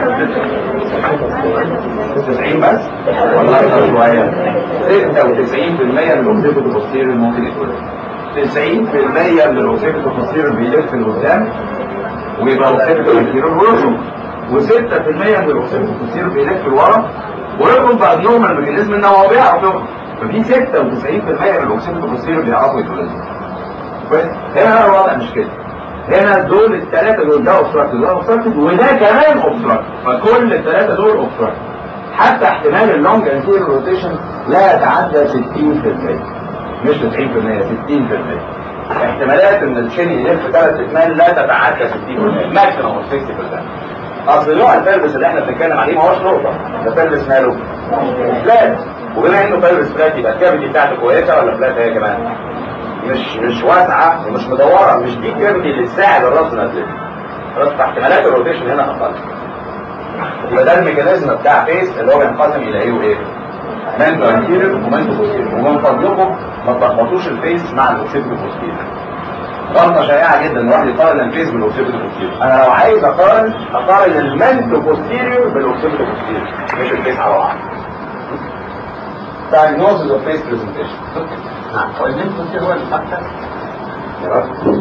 تسعين بس؟ ولا اكثر شوية؟ ستة وتسعين في المية من الاوكسيبيتو بوستيريور ممكن يتولد. تسعين في المية من الاوكسيبيتو بوستيريور بيلف لقدام ويبقى اوكسيبيتو بوستيريور ويرجم، وستة في المية من الاوكسيبيتو بوستيريور بيلف لورا ويرجم بقى نورمال ميكانيزم ان هو بيعرف يخرج. ففي ستة وتسعين في المية من الاوكسيبيتو بوستيريور بيعرفوا يتولدوا. كويس؟ هنا الوضع مش كده. هنا دول الثلاثة دول، ده اوبستراكتد وده اوبستراكتد وده كمان اوبستراكتد، فكل الثلاثة دول اوبستراكتد. حتى احتمال اللونج انتيريور روتيشن لا يتعدى ستين في المية، مش تسعين في المية، ستين في المية. احتمالات ان الشين يلف ثلاث اتمال لا تتعدى ستين في المية، ماكسيموم ستين في المية. اصل نوع البلبس اللي احنا بنتكلم عليه ما هوش نقطة، ده بلبس ماله؟ فلات. وبما انه بلبس فلات يبقى الكافيتي بتاعته كويسة ولا فلات هي كمان؟ مش مش واسعة ومش مدورة، مش دي الكافيتي اللي تساعد الراس انها تلف. خلاص، فاحتمالات الروتيشن هنا اقل. يبقى ده الميكانيزم بتاع فيس اللي هو بينقسم الى ايه وايه؟ منتو انتيريور ومنتو بوستيريور. ومن فضلكم ما تلخبطوش الفيس مع الاوكسيبيتو بوستيريور. غلطة شائعة جدا ان الواحد يقارن الفيس بالاوكسيبيتو بوستيريور. انا لو عايز اقارن اقارن المنتو بوستيريور بالاوكسيبيتو بوستيريور، مش الفيس على بعض. diagnosis of face presentation. نعم. هو المنتو بوستيريور هو الاكثر؟ يا رب.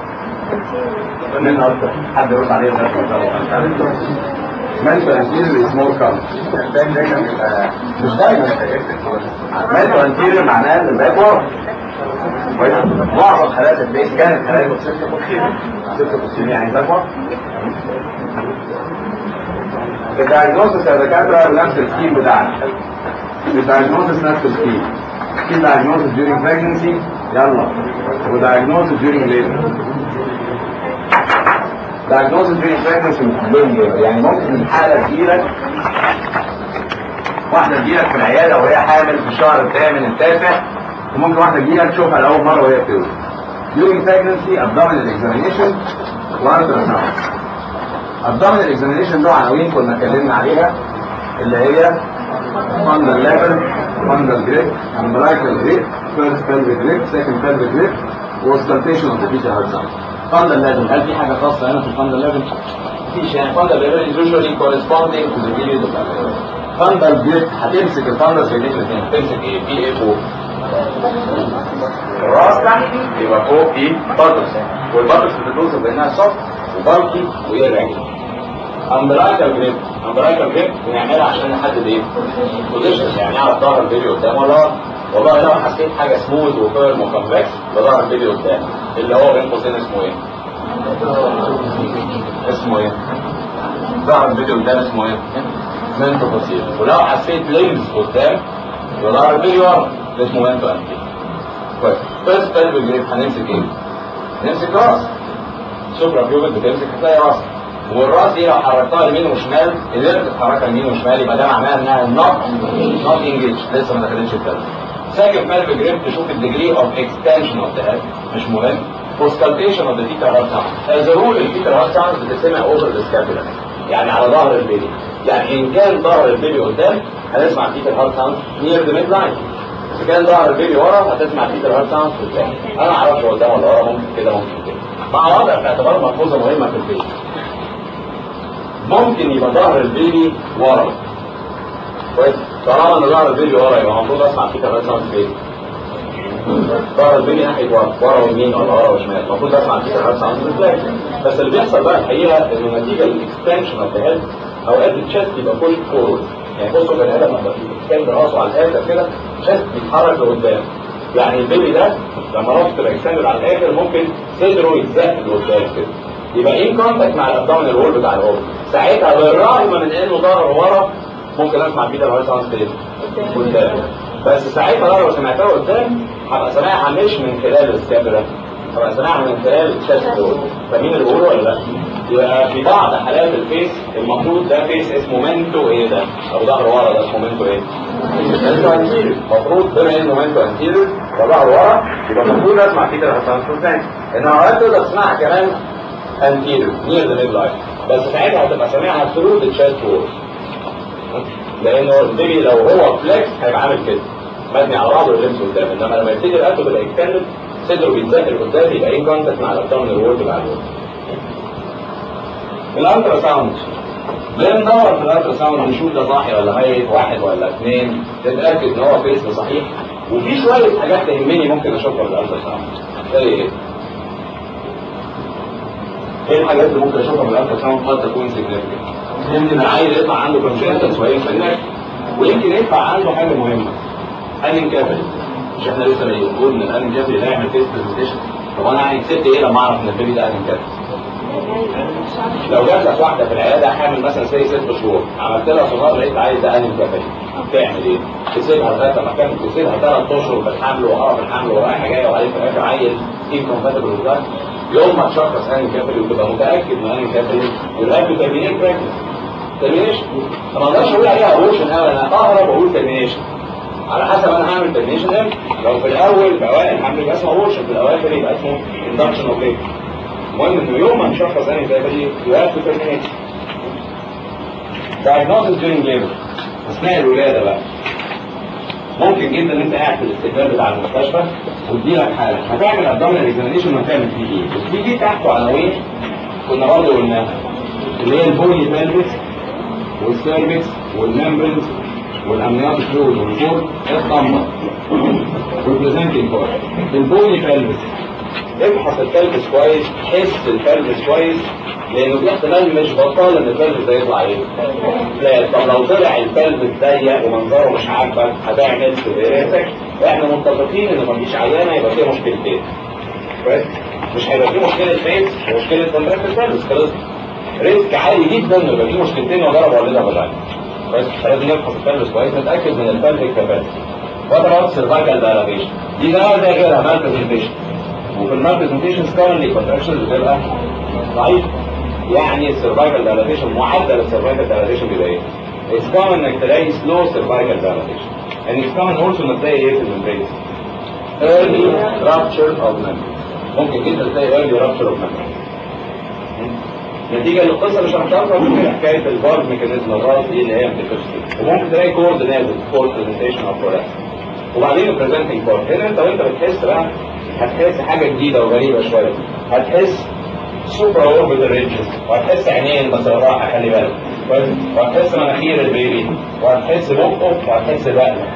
من اكثر. حد يرد عليه ده؟ منتو انتيريور is more common. مش دايما. منتو انتيريور معناه ان الباك ورا. معظم حالات الفيس كانت حالات اوكسيبيتو بوستيريور. اوكسيبيتو بوستيريور يعني باك ورا. الدايجنوستس يا دكاتره بنفس السكيم بتاعنا. الدايجنوستس نفس السكيم. في diagnosis during pregnancy يلا، وdiagnosis during labor. diagnosis during pregnancy يعني ممكن الحالة تجيلك واحده تجيلك في العياده وهي حامل في الشهر الثامن التاسع، وممكن واحده تجيلك تشوفها لاول مره وهي بتولد. during pregnancy abdominal examination والترا ساوند. abdominal examination له عناوين كنا اتكلمنا عليها اللي هي fundal level, fundal grip, umbilical grip, first pelvic grip, second pelvic grip, auscultation of the fetal heart sound. fundal level هل في حاجه خاصه هنا في الفندل level؟ مفيش. يعني fundal level is usually corresponding to the period of abdominal. fundal grip هتمسك الفندل في الاثنين، هتمسك ايه؟ في ايه فوق؟ الراس تحت يبقى فوق في بطرس، والبطرس بتتوصف بانها سوفت وبالكي ويرجع. امبرايكال جريب، امبرايكال جريب بنعملها عشان نحدد ايه؟ بوزيشن، يعني اعرف ظهر البيبي قدام ولا والله لو حسيت حاجه سموث وفيرم وكونفكس بظهر البيبي قدام، اللي هو بين قوسين اسمه ايه؟ اسمه ايه؟ ظهر البيبي قدام اسمه ايه؟ منتو بوسيل. ولو حسيت ليمز قدام ظهر البيبي ورا اسمه منتو انتي. كويس. فيرست بيلفيك جريب هنمسك ايه؟ نمسك راس. سوبرا بيوبل بتمسك هتلاقي راس، والراس دي لو حركتها يمين وشمال قدرت تحركها يمين وشمال يبقى ده معناه انها نوت نوت انجيج، لسه ما دخلتش الكلام. سكند بيلفيك جريب تشوف الديجري اوف اكستنشن اوف ذا هيد، مش مهم. اوسكالتيشن اوف ذا فيتال هارت ساوند. از رول الفيتال هارت ساوند بتتسمع اوفر ذا سكابولا، يعني على ظهر البيبي. يعني ان كان ظهر البيبي قدام هنسمع فيتال هارت ساوند نير ذا ميد لاين، اذا كان ظهر البيبي ورا هتسمع فيتال هارت ساوند قدام. انا ما اعرفش قدام ولا ورا، ممكن كده ممكن كده، مع وضع في اعتبار ملحوظه مهمه في البيبي. ممكن يبقى ظهر البيبي ورا، كويس. طالما ان ظهر البيبي ورا يبقى المفروض اسمع فيتال هارت ساوند فين؟ ظهر البيبي ناحيه ورا، ورا ويمين ولا ورا وشمال، المفروض اسمع فيتال هارت ساوند ازاي؟ بس اللي بيحصل بقى الحقيقه انه نتيجه الاكستنشن اوف ذا هيد اوقات الشست يبقى بوش فورورد، يعني بصوا بني ادم لما بيكستند راسه على الاخر كده الشست بيتحرك لقدام. يعني البيبي ده لما راسه تبقى اكستند على الاخر ممكن صدره يتزق لقدام كده، يبقى ان كونتاكت مع الابدومينال وول بتاع الام. ساعتها بالرغم من انه ظهر ورا ممكن اسمع فيتال هارت ساوند فين؟ قدام. بس ساعتها لو سمعتها قدام هبقى سامعها مش من خلال السكابولا، هبقى سامعها من خلال الشاشه دول. فاهمين اللي بقوله ولا لا؟ يبقى في بعض حالات الفيس المفروض ده فيس اسمه منتو ايه ده؟ او ظهر ورا ده اسمه منتو ايه؟ منتو انتيريور. المفروض بما انه منتو انتيريور وظهر ورا يبقى المفروض اسمع فيتال هارت ساوند قدام. انما اوقات تقدر تسمعها كمان انتيريور نير ذا ميد لاين، بس ساعتها هتبقى سامعها ثرو ذا تشيست وول، لانه البيبي لو هو فليكس هيبقى عامل كده مبني على بعضه واللمس قدام، انما لما يبتدي رقبته تبقى يتكلم صدره بيتزق لقدام يبقى ان كونتاكت مع الابدومينال وول بتاع الوول. الالترا ساوند بندور في الالترا ساوند نشوف ده صاحي ولا ميت، واحد ولا اثنين، تتاكد ان هو فيس صحيح. وفي شويه حاجات تهمني ممكن اشوفها في الالترا ساوند. زي ايه؟ ايه الحاجات اللي ممكن اشوفها في الالترا ساوند قد تكون سيجنفيكانت؟ يمكن العيل يطلع عنده كونجنتال سوائل فنك، ويمكن يطلع عنده حاجه مهمه انكافري. مش احنا لسه بنقول ان الانكافري ده يعمل فيس برزنتيشن؟ طب انا هكسبت ايه لما اعرف ان البيبي ده انكافري؟ لو جات لك واحده في العياده حامل مثلا سي ست شهور، عملت لها سونار لقيت عايز ده انكافري، تعمل ايه؟ تسيبها لغايه لما كانت تسيبها ثلاث اشهر في الحمل وقرف الحمل ورايحه جايه وبعدين في الاخر عيل انكومباتبل وده يوم ما تشخص انكافري وتبقى متاكد من انكافري يبقى في ترمينيت براكتس. ترمينيشن ما اقدرش اقول عليها ابورشن قوي، انا اقرب اقول ترمينيشن على حسب انا هعمل ترمينيشن امتى. لو في الاول في اوائل الحمل يبقى اسمه ابورشن، في الاواخر يبقى اسمه اندكشن اوف ليبر. المهم انه يوم ما نشخص انكافري يبقى في ترمينيت. diagnosis during labor اثناء الولاده بقى ممكن جدا ان انت قاعد في الاستقبال بتاع المستشفى وتجيلك حاله هتعمل ابدومينال اكزامينيشن وهتعمل بي دي. البي دي تحته عناوين كنا برضه قلناها اللي هي البولي بلفس والسيرفكس والممبرنز والامنيات فلويد والفور الطمه والبريزنتنج بارت. البولي بلفس ابحث البلفس كويس، حس البلفس كويس، لانه في احتمال مش بطال ان البلفس ده يطلع ايه؟ لا. طب لو طلع البلفس ضيق ومنظره مش عاجبك هتعمل ايه؟ احنا متفقين ان مفيش عيانه يبقى فيها مشكلتين. كويس؟ مش هيبقى فيه مشكله فيس ومشكله كونتراكت البلفس، خلاص. ريسك عالي جدا انه يبقى فيه مشكلتين واجرب والدها فجاه. كويس؟ فلازم نفحص البلفس كويس نتاكد من البلفيك كاباسيتي. وطبعا سيرفايكال دايلاتيشن دي ده زي غيرها مال برزنتيشن، وفي المال برزنتيشن كارنلي كونتراكشن بتبقى ضعيفه. يعني السيرفايكال دايلاتيشن معدل السيرفايكال دايلاتيشن بيبقى ايه؟
it's common انك تلاقي slow cervical dilatation and it's common also انك تلاقي ايه في الممبرين early rupture of membrane. ممكن جدا تلاقي early rupture of membrane نتيجة للقصة اللي شرحتها في حكاية البارد ميكانيزم الراس دي اللي هي بتكشف. وممكن تلاقي كورد نازل كورد برزنتيشن اوف كولاس. وبعدين البرزنتنج بارت هنا انت وانت بتحس بقى هتحس حاجة جديدة وغريبة شوية. هتحس سوبر اوربيتال ريدجز وهتحس عينين بس بالراحة خلي بالك وهتحس مناخير البيبي وهتحس بقه وهتحس بقلة.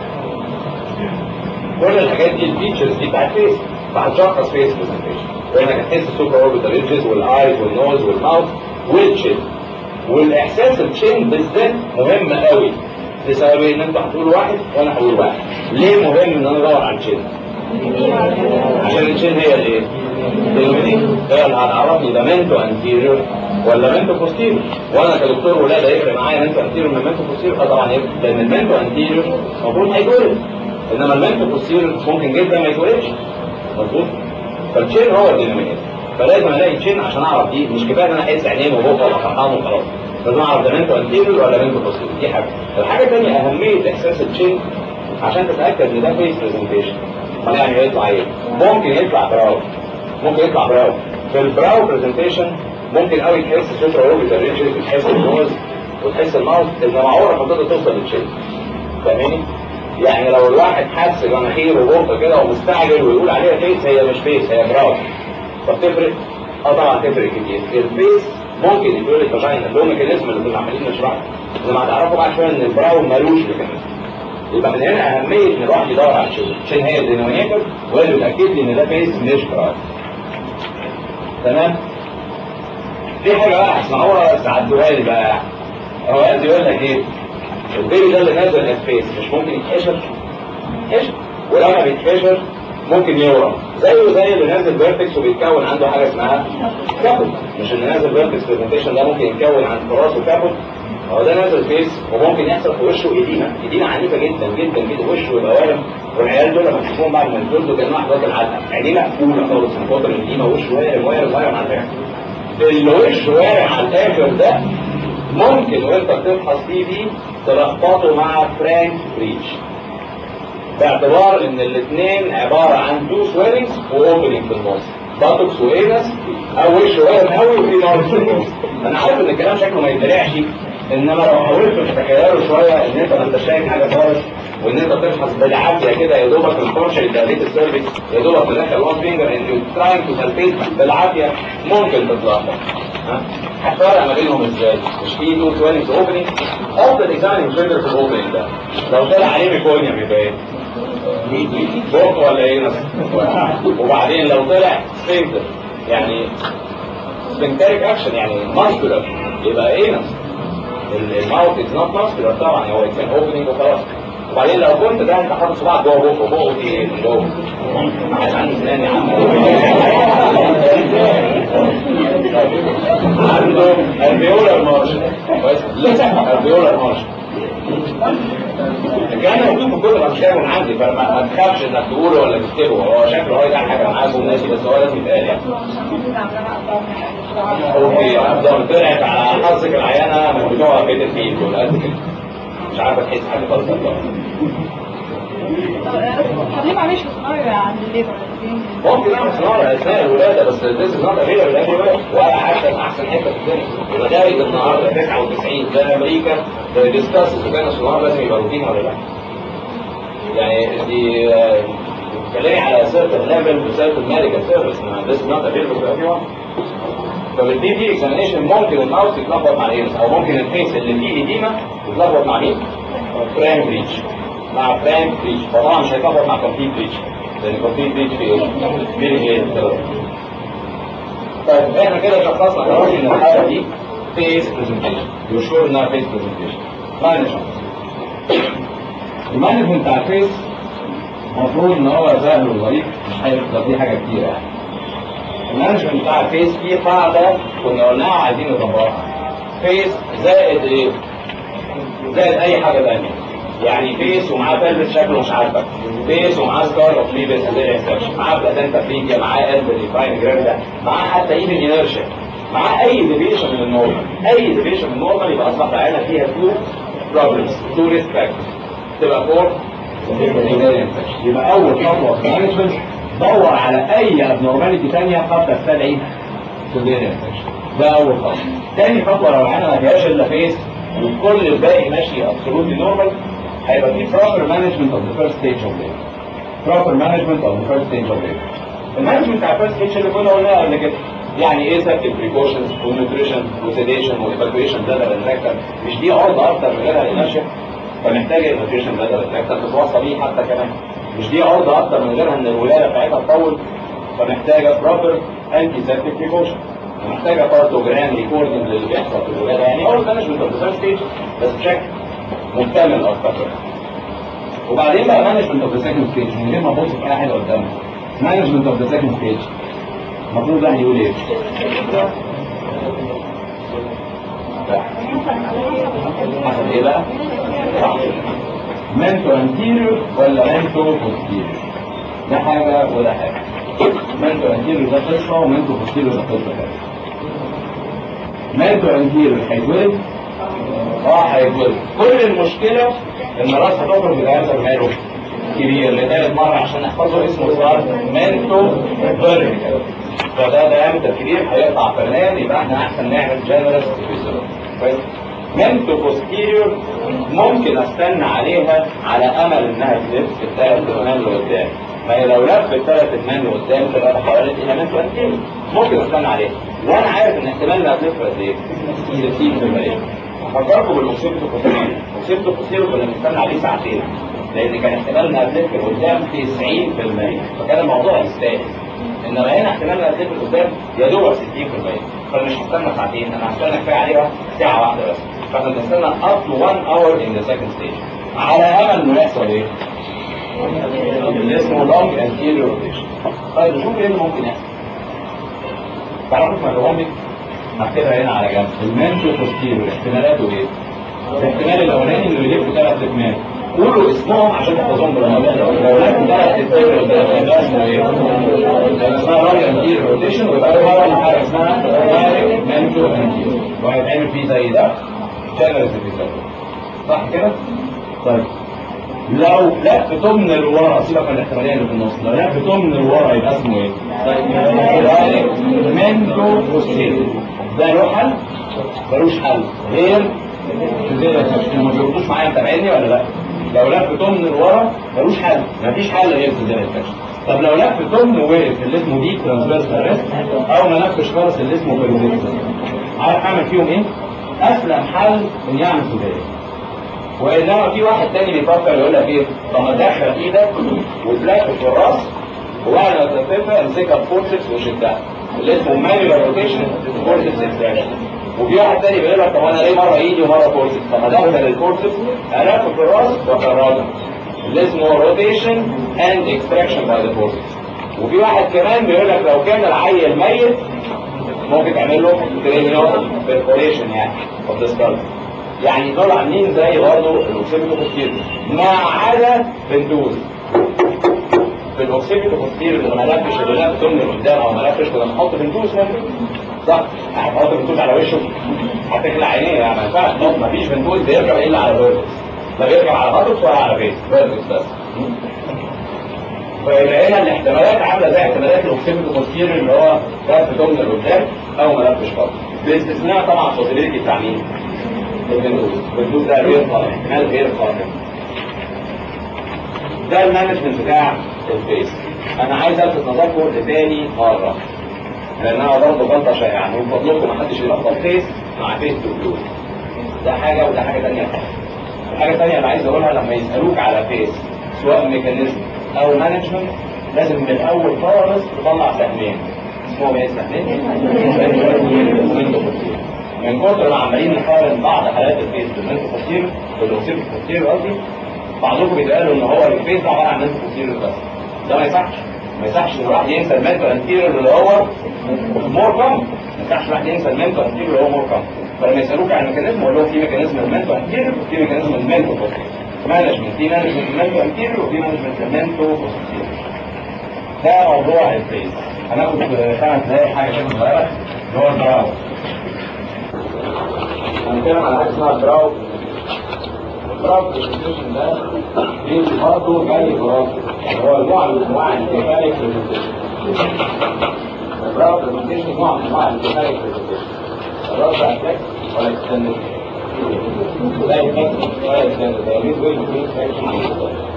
كل الحاجات دي الفيتشرز دي بتاعت فيس فهتشخص فيس برزنتيشن. وانك هتحس السوبر اوربيتال ريدجز والايز والنوز والماوث والتشين. والاحساس التشين بالذات مهم قوي لسبب ان انت هتقول واحد وانا هقول واحد. ليه مهم ان انا ادور على التشين؟ عشان التشين هي الايه؟ هي اللي هتعرفني ده منتو انتيريور ولا منتو بوستيريور. وانا كدكتور ولاده يفرق معايا ان انت انتيريور من منتو بوستيريور. اه طبعا يفرق لان المنتو انتيريور المفروض هيتولد انما المنتو بوستيريور ممكن جدا ما يتولدش. مظبوط؟ فالتشين هو الديناميكال. فلازم الاقي تشين عشان اعرف دي. مش كفايه ان انا احس عينيه وبقه ولا فرحان وخلاص. لازم اعرف ده منتو انتيريور ولا منتو بوستيريور. دي حاجه. الحاجه الثانيه اهميه احساس التشين عشان تتاكد ان ده فيس برزنتيشن. يعني يطلع ايه؟ ممكن يطلع براو. ممكن يطلع براو. في البراو برزنتيشن ممكن قوي تحس سوبر اوربيتال ريدجز وتحس النوز وتحس الماوث انما عمرك ما تقدر توصل للتشين. فاهمني؟ يعني لو الواحد حس مناخيره وبقه كده ومستعجل ويقول عليها فيس هي مش فيس هي براو. طب تفرق؟ اه طبعا تفرق كتير. الفيس ممكن يقول لك فاجينا اللي هو الميكانيزم اللي كنا عمالين نشرحه. لما هتعرفوا بعد شويه ان البراو مالوش ميكانيزم. يبقى من هنا اهميه ان الواحد يدور على التشين. التشين هي الديناميكال واللي بتاكد لي ان ده فيس مش براو. تمام؟ في حاجه بقى اسمعوها بس عدوها لي بقى. هو عايز يقول لك ايه؟ البيبي ده اللي نازل الفيس مش ممكن يتحشر؟ يتحشر. ولما بيتحشر ممكن يورم زيه زي اللي نازل فيرتكس وبيتكون عنده حاجه اسمها كابوت. مش اللي نازل فيرتكس برزنتيشن ده ممكن يتكون عند راسه كابوت. هو ده نازل فيس وممكن يحصل في وشه ايدينا. ايدينا عنيفه جدا جدا جدا. وشه يبقى وارم والعيال دول لما تشوفهم بعد ما يتولدوا كانوا احباط العلقه. عينيه مقفوله خالص من كتر الايدينا وشه وارم وارم وارم على الاخر. الوش وارم على الاخر ده ممكن وانت بتفحص تي في تلخبطه مع فرانك بريتش. باعتبار ان الاثنين عباره عن تو سويرنجز واوبننج في النص. باتوكس واينس او وش وارم قوي وفي نار في النص. انا عارف ان الكلام شكله ما يتبلعش انما لو حاولت تتخيله شويه ان انت ما انتش شايف حاجه خالص وان انت تفحص بالعافيه كده يا دوبك الكونشر يداريت السيرفكس يا دوبك تدخل وان فينجر انت تراينج تو سلفيت بالعافيه ممكن تتلخبط. ها؟ هتفرق ما بينهم ازاي؟ مش في تو سويلنجز اوبننج؟ افضل اكزامين فينجر في الاوبننج ده لو طلع عليه ميكونيا بيبقى ايه؟ بوك ولا ايه؟ وبعدين لو طلع سفنكتر يعني سفنكتريك اكشن يعني ماسكولار يبقى ايه نفسه؟ الماوث از نوت ماسكولار طبعا هو كان اوبننج وخلاص. وبعدين لو كنت ده انت حاطط صباعك جوه بقه بقه في ايه من جوه؟ عايز عنده اسنان يا عم. عنده الفيولار مارشل كويس؟ لسه الفيولار مارشل كان مكتوب في كل ما شافه من عندي فما تخافش انك تقوله ولا تكتبه. هو شكله هو يتعب حاجه معاكم ماشي بس هو لازم يتقال يعني. اوكي افضل طلعت على حظك العيانه من بتوع بيت الفيل دول قد كده مش عارفه تحس حاجه خالص.
طب ليه ما عملش صناعي عند الليبر؟
ممكن اعمل صناعه اثناء الولاده بس لسه صناعه غير الادويه ولا حتى في احسن حته في الدنيا. لغايه النهارده تسعة وتسعين زي امريكا بيدسكاس اذا كان الصناعه لازم يبقى روتين ولا لا. يعني دي بتتكلمي على سيرتن ليفل بسيرتن ميديكال سيرفيس ما this not available to everyone. فبالدي دي اكزامينيشن ممكن الماوس يتلخبط مع الايرس او ممكن الفيس اللي فيه ايديما يتلخبط مع مين؟ فرانك بريتش مع فرانك بريتش. فطبعا مش هيتلخبط مع كومبليت بريتش لان كومبليت بريتش في ايه؟ في ايه؟ طيب احنا كده شخصنا خلاص ان الحاله دي فيس برزنتيشن يشور انها فيس برزنتيشن. مانجمنت المانجمنت بتاع الفيس المفروض ان هو سهل وظريف مش هيبقى فيه حاجه كتير يعني. المانجمنت بتاع الفيس فيه قاعده كنا قلناها عايزين نطبقها. فيس زائد ايه؟ زائد اي حاجه ثانيه. يعني فيس ومعاه بلبس شكله مش عاجبك، فيس ومعاه سكار اوف ليبس زي اكسبشن، معاه بلازنتا فريجيا، معاه قلب ديفاين جرافيدا، معاه حتى ايفن انيرشيا، معاه اي ديفيشن من النورمال. اي ديفيشن من النورمال يبقى اصبح العينه فيها تو problems two risk factors تبقى فور يبقى اول خطوه في المانجمنت دور على اي abnormality ثانيه قد تستدعي سيفير انفكشن. ده اول خطوه. ثاني خطوه لو العينه ما فيهاش الا فيس وكل الباقي ماشي ابسولوتلي نورمال هيبقى في proper management of the first stage of labor. proper management of the first stage of labor. المانجمنت بتاع الفيرست ستيج اللي كنا قلناها قبل كده يعني ايه سيفتي بريكوشنز ونيوتريشن وسيديشن وايفاكويشن بلادر انتراكتر مش دي عرضه اكتر من غيرها للنشا فمحتاجه النيوتريشن بلادر انتراكتر تتوصى بيه حتى كمان مش دي عرضه اكتر من غيرها ان الولاده بتاعتها تطول فمحتاجه بروبر انتي سيفتي بريكوشن ومحتاجه بارتوجرام ريكوردنج للي بيحصل في الولاده يعني اول مانجمنت اوف ذا فيرست ستيج بس بشكل مكتمل اكتر. وبعدين بقى مانجمنت اوف ذا سكند ستيج من غير ما ابص في اي حاجه قدامنا. مانجمنت اوف ذا سكند ستيج المفروض ده يقول ايه؟ حسب ايه بقى؟ صح منتو انتيريور ولا منتو بوستيريور؟ ده حاجه وده حاجه. منتو انتيريور ده قصه ومنتو بوستيريور ده قصه ثانيه. منتو انتيريور هيتولد اه هيتولد كل المشكله ان راس الرجل بيتعمل ماله كبير لثالث مره عشان نحفظه اسمه صار منتو فيرتيكال فده دايمتر كبير هيقطع فنان يبقى احنا احسن نعمل جنرال سبيسيفيك كويس. منتو بوستيريور ممكن استنى عليها على امل انها تلف الثلاث اتنان اللي قدام ما هي لو لف الثلاث اتنان اللي قدام تبقى تحولت الى منتو انتيريور ممكن استنى عليها وانا عارف ان احتمال انها تلف قد ايه؟ ستين بالمية. هفكركم بالاوكسيبتو بوستيريور. الاوكسيبتو بوستيريور كنا بنستنى عليه ساعتين لان كان احتمال انها تلف قدام تسعين بالمية فكان الموضوع يستاهل. انما هنا احتمال انها تلف قدام يا دوب ستين بالمية فمش هستنى ساعتين انا هستنى كفايه عليها ساعه واحده بس فاحنا بنستنى up to one hour in the second stage على امل انه يحصل ايه؟ اللي اسمه long anterior rotation. طيب نشوف ايه اللي ممكن يحصل. تعرفوا تملوهم لي؟ هكتبها هنا على جنب. المنتو بوستيريور احتمالاته ايه؟ الاحتمال الاولاني انه يلف ثلاث اتنان قولوا اسمهم عشان تحفظوهم بالموضوع لو لف ثلاث اتنان ده اسمه ايه؟ ده اسمها long anterior rotation ويبقى ده حاجه اسمها direct منتو anterior وهيتعمل فيه زي ده جنرال سبيسيفيك صح كده؟ طيب لو لف تمن لورا سيبك من الاحتماليه اللي في النص لو لف تمن لورا يبقى اسمه ايه؟ منتو بوستيريور ده له حل؟ ملوش حل غير ما بيردوش معايا متابعيني ولا لا؟ لو لف تمن لورا ملوش حل مفيش حل غير سيزيريان سكشن. طب لو لف تمن وقف اللي اسمه دي ترانسفيرس ارست او ما لفش خالص اللي اسمه بيرفكت عارف اعمل فيهم ايه؟ اسلم حل ان يعمل سيزيريان. وانما في واحد تاني بيفكر يقول لك ايه؟ طب ما تدخل ايدك وتلف في الراس وبعد ما تلفها امسكها بفورسكس وشدها اللي اسمه مانيوال روتيشن فورسكس اكستراكشن. وفي واحد تاني بيقول لك طب انا ليه مره ايدي ومره فورسكس؟ طب ما ادخل الفورسكس الف في الراس واخرجها اللي اسمه روتيشن اند اكستراكشن باي ذا فورسكس. وفي واحد كمان بيقول لك لو كان العيل ميت ممكن تعمل له كريمينال بيرفوريشن يعني اوف ذا سكال يعني دول عاملين زي برضه الاوكسيبيتو بوستيريور ما عدا بندوز. في الاوكسيبيتو بوستيريور اللي ما لفش اللي لف تمن لقدام او ما لفش كنا نحط بندوز ممكن صح؟ هتحط بندوز على وشه هتخلع عينيه يعني ما ينفعش ما فيش بندوز بيركب الا على فيرتكس لا بيركب على هاتكس ولا على فيس فيرتكس بس. فيبقى هنا الاحتمالات عامله زي احتمالات الاوكسيبيتو بوستيريور اللي هو لف تمن لقدام او ما لفش خالص باستثناء طبعا البوسيبيليتي بتاع مين؟ البندوز. البندوز ده غير قائم احتمال غير قائم. ده المانجمنت بتاع الفيس. انا عايز الفت نظركم لتاني مره لانها برضه غلطه شائعه من فضلكم ما حدش يلخبط فيس مع فيس تو بلوز. ده حاجه وده حاجه ثانيه. الحاجه الثانيه اللي عايز اقولها لما يسالوك على فيس سواء ميكانيزم او مانجمنت لازم من الاول خالص تطلع سهمين اسمهم ايه سهمين؟ من كتر ما عمالين نقارن بعض حالات الفيس بالمنتو بوستيريور بالاوكسيبيتو بوستيريور قصدي بعضكم بيتقالوا ان هو الفيس عباره عن منتو بوستيريور بس. ده ما يصحش ما يصحش ان الواحد ينسى المنتو انتيريور اللي هو مور كوم ما يصحش الواحد ينسى المنتو انتيريور اللي هو مور كوم. فلما يسالوك عن الميكانيزم قول لهم في ميكانيزم المنتو انتيريور وفي ميكانيزم المنتو بوستيريور. مانجمنت في مانجمنت المنتو انتيريور وفي مانجمنت المنتو بوستيريور. ده موضوع الفيس. هناخد خمس دقايق حاجه كده صغيره اللي هو البراو. هنتكلم على حاجه اسمها البراو براو برزنتيشن ده بيجي برضه جاي براو، هو نوع من انواع الكفايه برزنتيشن. البراو برزنتيشن نوع من انواع الكفايه برزنتيشن. الراس اتاك ولا اكستندد؟ لا يفكر ولا اكستندد، ده ميد ويل بين فاكشن.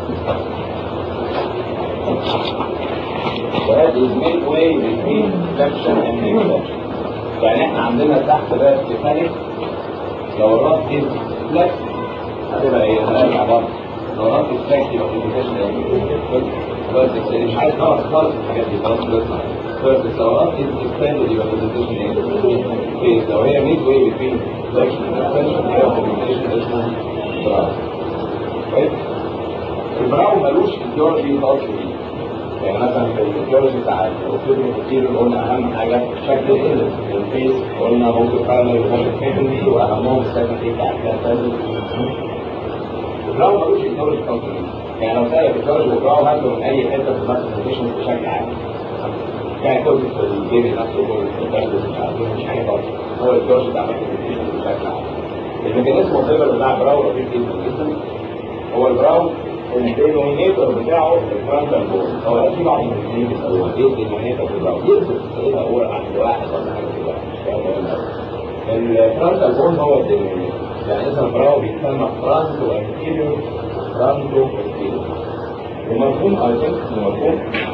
That is midway between flexion and extension. يعني احنا عندنا تحت ده كفايه، لو الراس دي فلكس هتبقى ايه؟ هتبقى عباره لو الراس دي فلكس يبقى برزنتيشن ايه؟ مش عايز نقعد خالص في الحاجات دي خلاص خلصنا. بس لو الراس دي اكستندد يبقى برزنتيشن ايه؟ لو هي ميد واي بين فلكشن واكستنشن يبقى برزنتيشن اسمه براو. كويس؟ البراو ملوش ايديولوجي خاص بيه. يعني مثلا في الايديولوجي بتاع الاوكسيدين كتير قلنا اهم حاجه شكل الفيس، قلنا ممكن فعلا ممكن سكندري واهمهم السكندري بتاع الكلام. البراو ملوش ايديولوجي خاص بيه. يعني لو سالك ايديولوجي البراو هاته من اي حته في الماسكيشن بشكل عام. يعني كل في البيبي نفسه كل في البلد مش عارف مش حاجه خالص، هو الايديولوجي بتاع الماسكيشن بشكل عام. الميكانيزم الخبر بتاع البراو لطيف جدا جدا. هو البراو الدينومينيتور بتاعه الفرونتال بون، هو اكيد بعض الاثنين بيسألوا ايه الدينومينيتور بتاعه؟ يوسف ايه هو عند واحد ولا حاجه كده مش فاهم ولا الفرونتال بون هو الدينومينيتور. يعني اسم البراو بيتسمى فرونتو انتيريور فرونتو انتيريور. ومفهوم ايضا مفهوم